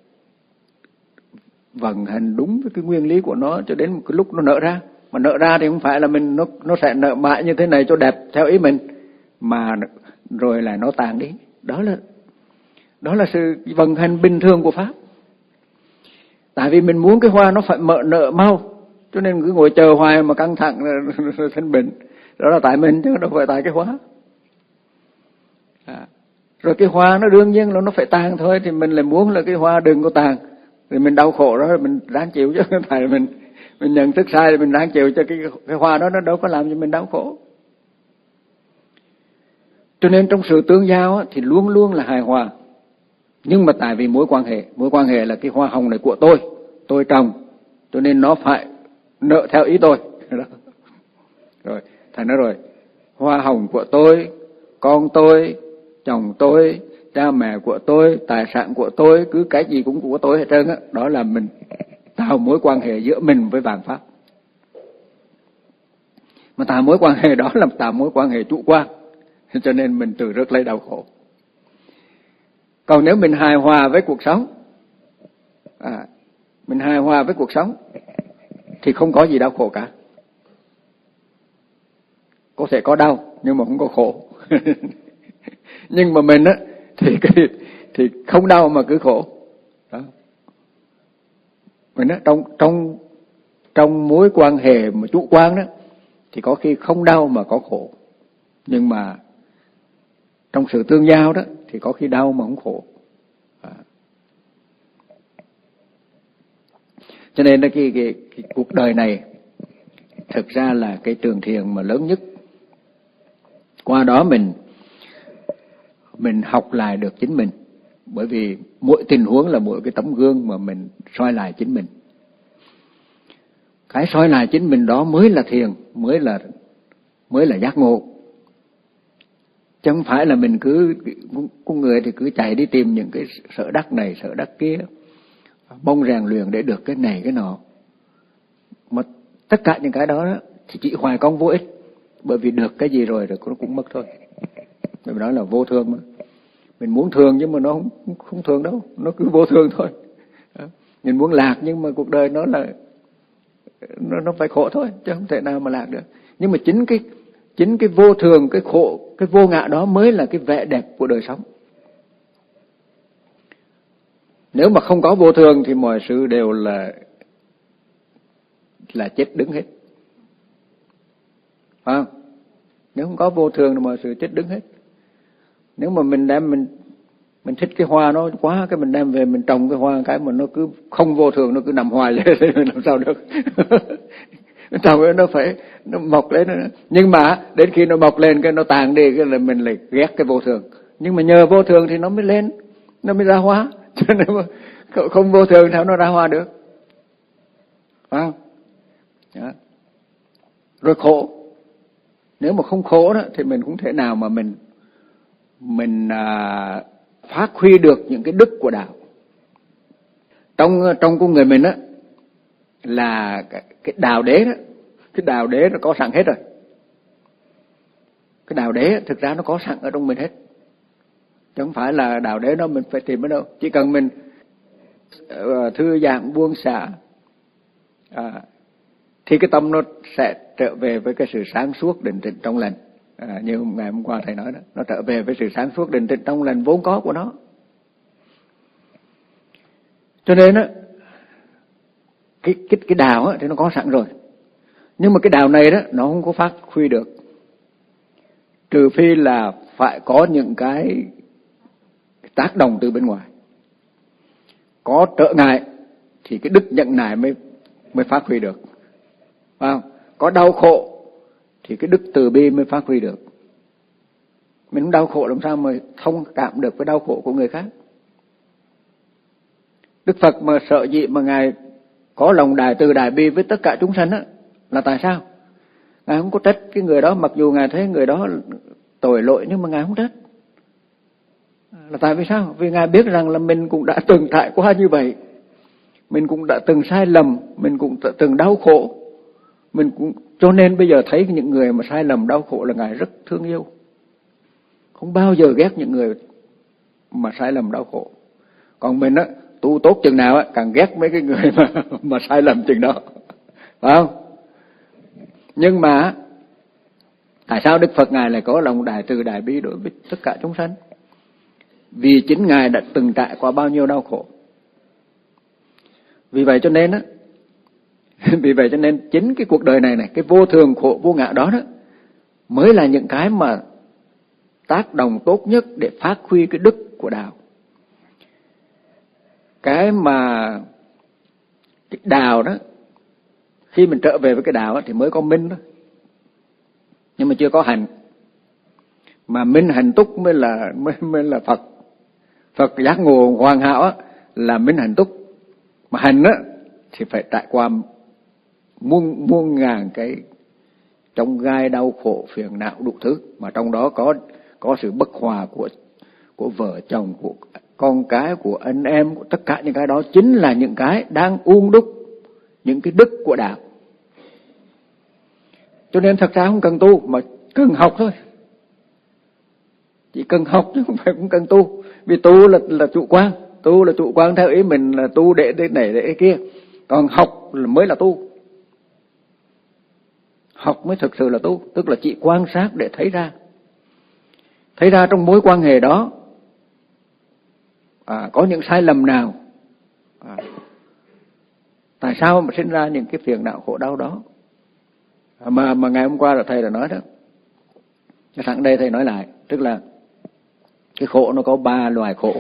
vận hành đúng với cái nguyên lý của nó cho đến một cái lúc nó nở ra. Mà nở ra thì không phải là mình nó nó sẽ nở mãi như thế này cho đẹp theo ý mình, mà rồi là nó tàn đi. Đó là đó là sự vận hành bình thường của pháp. Tại vì mình muốn cái hoa nó phải mở nở mau, cho nên cứ ngồi chờ hoài mà căng thẳng rồi thân bệnh. Đó là tại mình chứ đâu phải tại cái hoa. À, rồi cái hoa nó đương nhiên là nó phải tàn thôi, thì mình lại muốn là cái hoa đừng có tàn, thì mình đau khổ đó, mình ráng chịu chứ. Tại mình mình nhận thức sai thì mình ráng chịu cho cái cái hoa đó nó đâu có làm cho mình đau khổ. Cho nên trong sự tương giao thì luôn luôn là hài hòa. Nhưng mà tại vì mối quan hệ, mối quan hệ là cái hoa hồng này của tôi, tôi trồng, cho nên nó phải nợ theo ý tôi. Rồi, thành nó rồi, hoa hồng của tôi, con tôi, chồng tôi, cha mẹ của tôi, tài sản của tôi, cứ cái gì cũng của tôi hết trơn á. Đó là mình tạo mối quan hệ giữa mình với vạn pháp. Mà tạo mối quan hệ đó là tạo mối quan hệ chủ quan, cho nên mình tự rước lấy đau khổ. Còn nếu mình hài hòa với cuộc sống, à, mình hài hòa với cuộc sống thì không có gì đau khổ cả. Có thể có đau nhưng mà không có khổ. Nhưng mà mình á thì cái thì không đau mà cứ khổ. Đó. Mình á trong trong trong mối quan hệ mà chủ quan đó thì có khi không đau mà có khổ. Nhưng mà trong sự tương giao đó thì có khi đau mà không khổ. À. Cho nên cái, cái, cái, cái cuộc đời này thực ra là cái trường thiền mà lớn nhất. Qua đó mình mình học lại được chính mình. Bởi vì mỗi tình huống là mỗi cái tấm gương mà mình soi lại chính mình. Cái soi lại chính mình đó mới là thiền, mới là mới là giác ngộ. Chứ không phải là mình cứ, con người thì cứ chạy đi tìm những cái sở đắc này, sở đắc kia, mong rèn luyện để được cái này, cái nọ. Mà tất cả những cái đó thì chỉ hoài công vô ích. Bởi vì được cái gì rồi rồi nó cũng mất thôi. Bởi vì đó là vô thường mà. Mình muốn thường nhưng mà nó không, không thường đâu, nó cứ vô thường thôi. Mình muốn lạc nhưng mà cuộc đời nó là nó, nó phải khổ thôi, chứ không thể nào mà lạc được. Nhưng mà chính cái chính cái vô thường, cái khổ, cái vô ngã đó mới là cái vẻ đẹp của đời sống. Nếu mà không có vô thường thì mọi sự đều là là chết đứng hết. Phải không? Nếu không có vô thường thì mọi sự chết đứng hết. Nếu mà mình đem mình Mình thích cái hoa nó quá, cái mình đem về mình trồng cái hoa cái mà nó cứ không vô thường, nó cứ nằm hoài vậy thì mình làm sao được. Trồng cái nó phải nó mọc lên nữa. Nhưng mà đến khi nó mọc lên cái nó tàn đi cái là mình lại ghét cái vô thường. Nhưng mà nhờ vô thường thì nó mới lên, nó mới ra hoa. Cho nên mà không vô thường sao nó ra hoa được. Phải không? Đó. Rồi khổ. Nếu mà không khổ đó thì mình cũng thể nào mà mình mình à, phát huy được những cái đức của đạo. Trong trong con người mình á là cái, cái đạo đế đó, cái đạo đế nó có sẵn hết rồi. Cái đạo đế thực ra nó có sẵn ở trong mình hết. Chứ không phải là đạo đế đó mình phải tìm ở đâu. Chỉ cần mình uh, thư giãn buông xả à, thì cái tâm nó sẽ trở về với cái sự sáng suốt định tĩnh trong lành. À, như ngày hôm qua thầy nói đó, nó trở về với sự sáng suốt định tĩnh trong lành vốn có của nó. Cho nên á, cái cái cái đạo á thì nó có sẵn rồi, nhưng mà cái đạo này đó nó không có phát huy được, trừ phi là phải có những cái tác động từ bên ngoài, có trở ngại thì cái đức nhẫn nại mới mới phát huy được, phải không? Có đau khổ thì cái đức từ bi mới phát huy được. Mình không đau khổ làm sao mà thông cảm được với đau khổ của người khác. Đức Phật mà sợ gì mà Ngài có lòng đại từ đại bi với tất cả chúng sanh á, là tại sao? Ngài không có trách cái người đó, mặc dù Ngài thấy người đó tội lỗi nhưng mà Ngài không trách. Là tại vì sao? Vì Ngài biết rằng là mình cũng đã từng trải qua như vậy, mình cũng đã từng sai lầm, mình cũng đã từng đau khổ, mình cũng cho nên bây giờ thấy những người mà sai lầm đau khổ là Ngài rất thương yêu, không bao giờ ghét những người mà sai lầm đau khổ. Còn mình á, tu tốt chừng nào á, càng ghét mấy cái người mà mà sai lầm chừng đó, phải không? Nhưng mà tại sao Đức Phật Ngài lại có lòng đại từ đại bi đối với tất cả chúng sanh? Vì chính Ngài đã từng trải qua bao nhiêu đau khổ. Vì vậy cho nên á, vì vậy cho nên chính cái cuộc đời này này, cái vô thường khổ vô ngã đó đó mới là những cái mà tác động tốt nhất để phát huy cái đức của đạo. Cái mà cái đạo đó, khi mình trở về với cái đạo đó, thì mới có minh đó, nhưng mà chưa có hành. Mà minh hành túc mới là mới, mới là Phật. Phật giác ngộ hoàn hảo á, là minh hành túc. Mà hành á thì phải trải qua muôn muôn ngàn cái trong gai đau khổ phiền não đủ thứ, mà trong đó có có sự bất hòa của của vợ chồng, của con cái, của anh em, của tất cả những cái đó chính là những cái đang uôn đúc những cái đức của đạo. Cho nên thật ra không cần tu mà cần học thôi. Chỉ cần học chứ không phải cũng cần tu. Vì tu là là chủ quan, tu là chủ quan theo ý mình, là tu để để này để kia. Còn học là mới là tu. Học mới thực sự là tu, tức là chỉ quan sát để thấy ra. Thấy ra trong mối quan hệ đó à, có những sai lầm nào, à, tại sao mà sinh ra những cái phiền não khổ đau đó. À, mà mà ngày hôm qua là thầy đã nói đó, sẵn đây thầy nói lại, tức là cái khổ nó có ba loại khổ.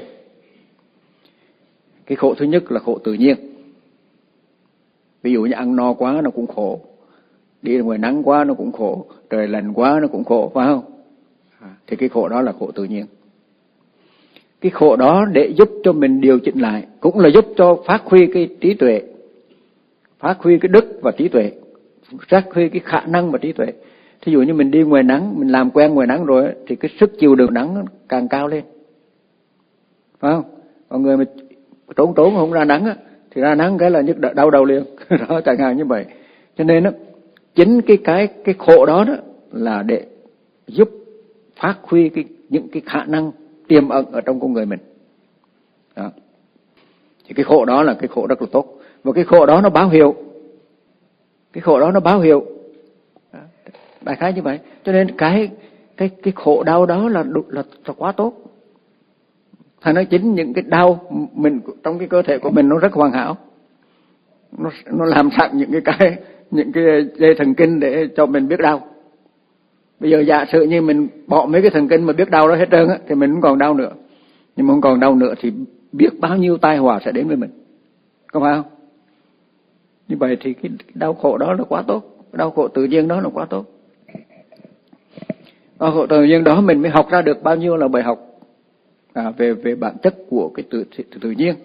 Cái khổ thứ nhất là khổ tự nhiên. Ví dụ như ăn no quá nó cũng khổ, đi ngoài nắng quá nó cũng khổ, trời lạnh quá nó cũng khổ, phải không? À, thì cái khổ đó là khổ tự nhiên. Cái khổ đó để giúp cho mình điều chỉnh lại, cũng là giúp cho phát huy cái trí tuệ, phát huy cái đức và trí tuệ, phát huy cái khả năng và trí tuệ. Thí dụ như mình đi ngoài nắng, mình làm quen ngoài nắng rồi thì cái sức chịu đựng nắng nó càng cao lên, phải không? Còn người mà trốn trốn không ra nắng á, thì ra nắng cái là nhức đau đầu liền. Đó, chẳng hạn như vậy. Cho nên đó, chính cái cái cái khổ đó đó là để giúp phát huy cái những cái khả năng tiềm ẩn ở trong con người mình. Đó. Thì cái khổ đó là cái khổ rất là tốt, và cái khổ đó nó báo hiệu, cái khổ đó nó báo hiệu, đó. Đại khái như vậy. Cho nên cái cái cái khổ đau đó là là, là quá tốt. Thầy nói chính những cái đau mình trong cái cơ thể của mình nó rất hoàn hảo, nó nó làm sẵn những cái cái những cái dây thần kinh để cho mình biết đau. Bây giờ giả sử như mình bỏ mấy cái thần kinh mà biết đau đó hết trơn á, thì mình không còn đau nữa. Nhưng mà không còn đau nữa thì biết bao nhiêu tai họa sẽ đến với mình, có phải không? Như vậy thì cái đau khổ đó là quá tốt, đau khổ tự nhiên đó là quá tốt. Đau khổ tự nhiên đó mình mới học ra được bao nhiêu là bài học à, về về bản chất của cái tự tự, tự nhiên,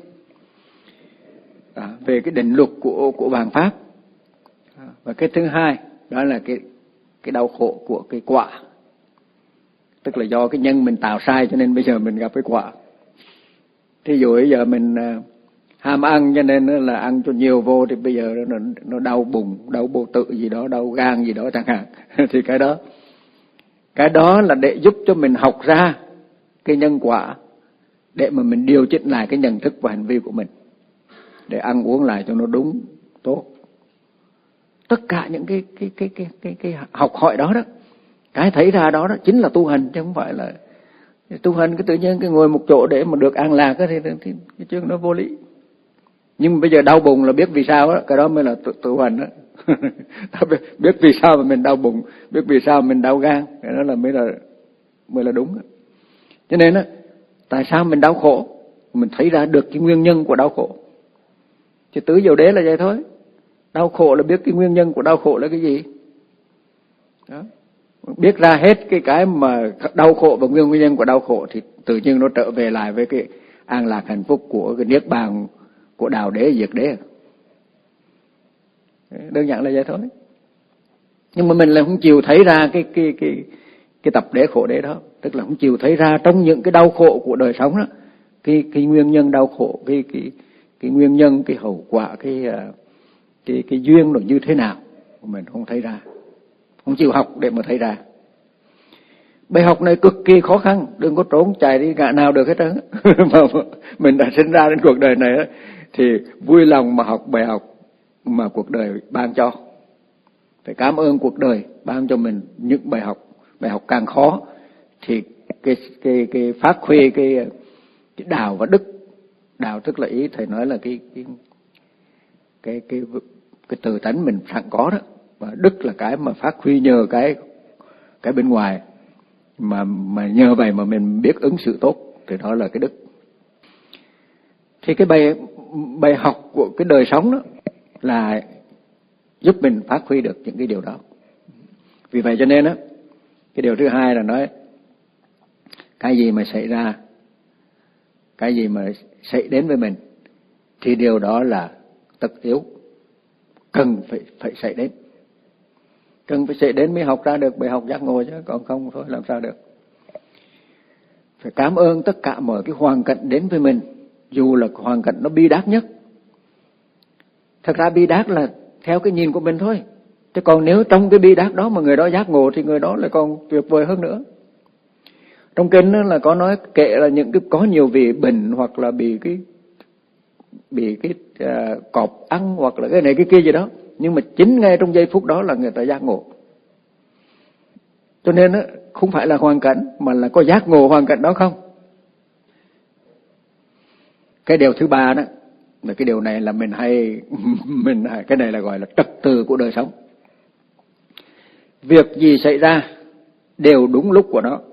à, về cái định luật của của vạn pháp. À, và cái thứ hai đó là cái cái đau khổ của cái quả, tức là do cái nhân mình tạo sai cho nên bây giờ mình gặp cái quả. Thí dụ bây giờ mình uh, ham ăn cho nên là ăn cho nhiều vô thì bây giờ nó, nó đau bụng, đau bổ tự gì đó, đau gan gì đó chẳng hạn. Thì cái đó cái đó là để giúp cho mình học ra cái nhân quả, để mà mình điều chỉnh lại cái nhận thức và hành vi của mình, để ăn uống lại cho nó đúng, tốt. Tất cả những cái cái cái cái cái cái học hỏi đó đó, cái thấy ra đó đó chính là tu hành, chứ không phải là tu hành cái tự nhiên cái ngồi một chỗ để mà được an lạc thì, thì, thì cái chuyện đó vô lý. Nhưng mà bây giờ đau bụng là biết vì sao đó, cái đó mới là tu, tu hành đó. Biết vì sao mà mình đau bụng, biết vì sao mình đau gan, cái đó là mới là mới là đúng đó. Cho nên á, tại sao mình đau khổ, mình thấy ra được cái nguyên nhân của đau khổ. Chứ tứ diệu đế là vậy thôi. Đau khổ là biết cái nguyên nhân của đau khổ là cái gì đó. Biết ra hết cái cái mà đau khổ và nguyên nhân của đau khổ thì tự nhiên nó trở về lại với cái an lạc hạnh phúc của cái niết bàn của đạo đế diệt đế. Đơn giản là vậy thôi. Nhưng mà mình lại không chịu thấy ra cái cái cái cái tập đế khổ đế đó, tức là không chịu thấy ra trong những cái đau khổ của đời sống đó, cái cái nguyên nhân đau khổ, cái cái cái nguyên nhân, cái hậu quả, cái cái cái duyên nó như thế nào, mình không thấy ra, không chịu học để mà thấy ra. Bài học này cực kỳ khó khăn, đừng có trốn chạy đi ngã nào được hết trơn. Mà mình đã sinh ra đến cuộc đời này thì vui lòng mà học bài học mà cuộc đời ban cho. Phải cảm ơn cuộc đời ban cho mình những bài học, bài học càng khó thì cái cái cái phát huy cái cái đạo và đức. Đạo tức là ý thầy nói là cái cái cái cái cái tự tánh mình sẵn có đó, và đức là cái mà phát huy nhờ cái cái bên ngoài, mà mà nhờ vậy mà mình biết ứng xử tốt thì đó là cái đức. Thì cái bài bài học của cái đời sống đó là giúp mình phát huy được những cái điều đó. Vì vậy cho nên á, cái điều thứ hai là nói cái gì mà xảy ra, cái gì mà xảy đến với mình thì điều đó là tất yếu, cần phải phải xảy đến, cần phải xảy đến mới học ra được bài học giác ngộ, chứ còn không thôi làm sao được. Phải cảm ơn tất cả mọi cái hoàn cảnh đến với mình, dù là hoàn cảnh nó bi đát nhất. Thật ra bi đát là theo cái nhìn của mình thôi, chứ còn nếu trong cái bi đát đó mà người đó giác ngộ thì người đó lại còn tuyệt vời hơn nữa. Trong kinh là có nói kệ là những cái có nhiều vị bệnh hoặc là bị cái bị cái uh, cọp ăn hoặc là cái này cái kia gì đó, nhưng mà chính ngay trong giây phút đó là người ta giác ngộ. Cho nên á, không phải là hoàn cảnh mà là có giác ngộ hoàn cảnh đó không. Cái điều thứ ba đó là cái điều này là mình hay mình hay, cái này là gọi là trật tự của đời sống. Việc gì xảy ra đều đúng lúc của nó.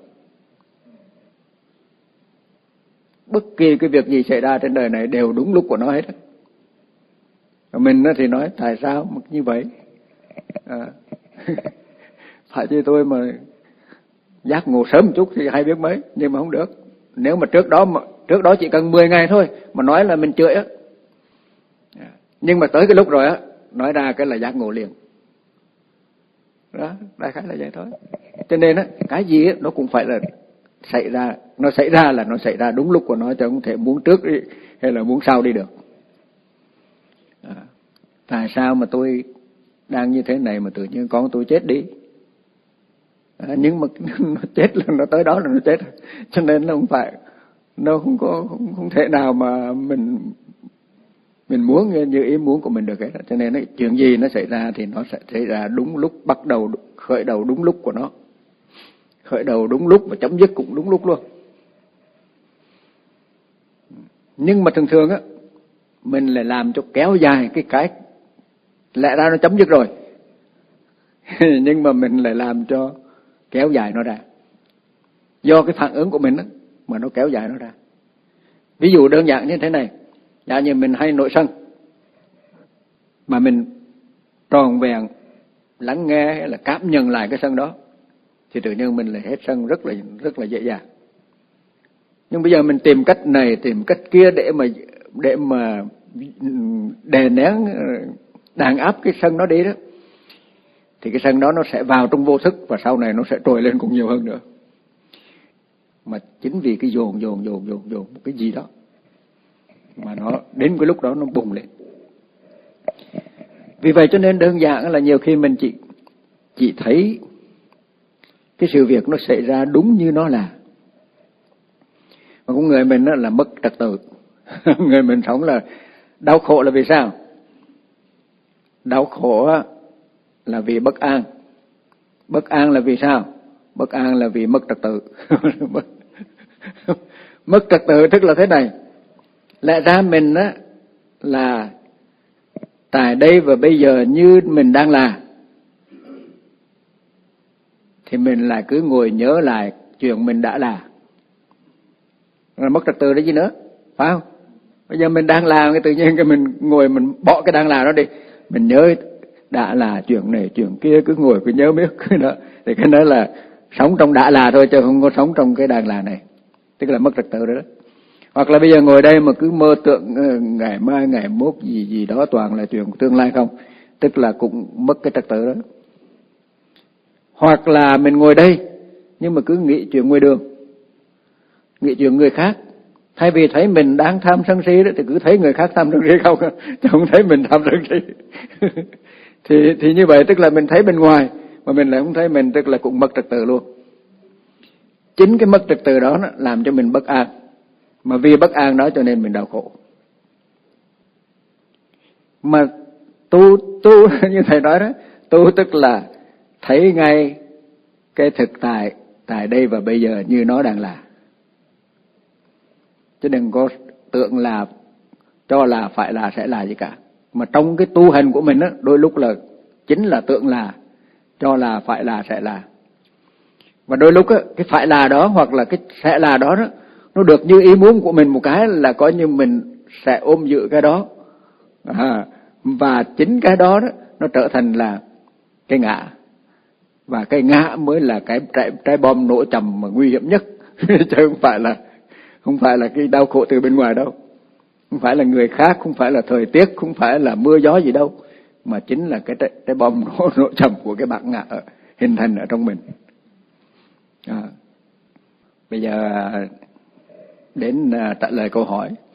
Bất kỳ cái việc gì xảy ra trên đời này đều đúng lúc của nó hết. Mình thì nói tại sao như vậy? À, phải chứ tôi mà giác ngộ sớm một chút thì hay biết mấy, nhưng mà không được. Nếu mà trước đó mà trước đó chỉ cần mười ngày thôi mà nói là mình chửi á, nhưng mà tới cái lúc rồi á nói ra cái là giác ngộ liền. Đó, đại khái là vậy thôi. Cho nên á, cái gì á nó cũng phải là xảy ra, nó xảy ra là nó xảy ra đúng lúc của nó, chứ không thể muốn trước đi hay là muốn sau đi được. À, tại sao mà tôi đang như thế này mà tự nhiên con tôi chết đi? À, nhưng mà nó chết là nó tới đó là nó chết, cho nên nó không phải, nó không có không, không thể nào mà mình mình muốn như ý muốn của mình được hết. Cho nên ấy, chuyện gì nó xảy ra thì nó sẽ xảy ra đúng lúc, bắt đầu khởi đầu đúng lúc của nó, khởi đầu đúng lúc và chấm dứt cũng đúng lúc luôn. Nhưng mà thường thường á, mình lại làm cho kéo dài cái cái lẽ ra nó chấm dứt rồi nhưng mà mình lại làm cho kéo dài nó ra, do cái phản ứng của mình á mà nó kéo dài nó ra. Ví dụ đơn giản như thế này, giả như mình hay nổi sân, mà mình tròn vẹn lắng nghe hay là cảm nhận lại cái sân đó, thì tự nhiên mình lại hết sân rất là rất là dễ dàng. Nhưng bây giờ mình tìm cách này tìm cách kia để mà để mà đè nén, đàn áp cái sân nó đi đó, thì cái sân đó nó sẽ vào trong vô thức và sau này nó sẽ trồi lên cũng nhiều hơn nữa. Mà chính vì cái dồn dồn dồn dồn dồn một cái gì đó mà nó đến cái lúc đó nó bùng lên. Vì vậy cho nên đơn giản là nhiều khi mình chỉ chỉ thấy cái sự việc nó xảy ra đúng như nó là. Mà con người mình là mất trật tự. Người mình sống là đau khổ là vì sao? Đau khổ là vì bất an. Bất an là vì sao? Bất an là vì mất trật tự. Mất trật tự tức là thế này. Lẽ ra mình á là tại đây và bây giờ như mình đang là, thì mình lại cứ ngồi nhớ lại chuyện mình đã là. Là mất trật tự đấy gì nữa, phải không? Bây giờ mình đang làm cái tự nhiên cái mình ngồi mình bỏ cái đang làm đó đi, mình nhớ đã là chuyện này chuyện kia, cứ ngồi cứ nhớ biết cái đó, thì cái đó là sống trong đã là thôi chứ không có sống trong cái đang là này, tức là mất trật tự đó. Hoặc là bây giờ ngồi đây mà cứ mơ tượng ngày mai ngày mốt gì gì đó toàn là chuyện tương lai không, tức là cũng mất cái trật tự đó. Hoặc là mình ngồi đây nhưng mà cứ nghĩ chuyện ngoài đường, nghĩ chuyện người khác, thay vì thấy mình đang tham sân si đó thì cứ thấy người khác tham sân si không, chứ không thấy mình tham sân si. thì thì như vậy tức là mình thấy bên ngoài mà mình lại không thấy mình, tức là cũng mất trật tự luôn. Chính cái mất trật tự đó nó làm cho mình bất an, mà vì bất an đó cho nên mình đau khổ. Mà tu tu như thầy nói đó, tu tức là thấy ngay cái thực tại tại đây và bây giờ như nó đang là, chứ đừng có tưởng là cho là phải là sẽ là gì cả. Mà trong cái tu hành của mình á, đôi lúc là chính là tưởng là, cho là phải là sẽ là. Và đôi lúc á, cái phải là đó hoặc là cái sẽ là đó đó, nó được như ý muốn của mình một cái là coi như mình sẽ ôm giữ cái đó. À, và chính cái đó đó nó trở thành là cái ngã. Và cái ngã mới là cái trái, trái bom nổ chậm mà nguy hiểm nhất. Chứ không phải là không phải là cái đau khổ từ bên ngoài đâu. Không phải là người khác, không phải là thời tiết, không phải là mưa gió gì đâu, mà chính là cái trái, trái bom nổ, nổ chậm của cái bản ngã ở, hình thành ở trong mình. À, bây giờ đến uh, trả lời câu hỏi.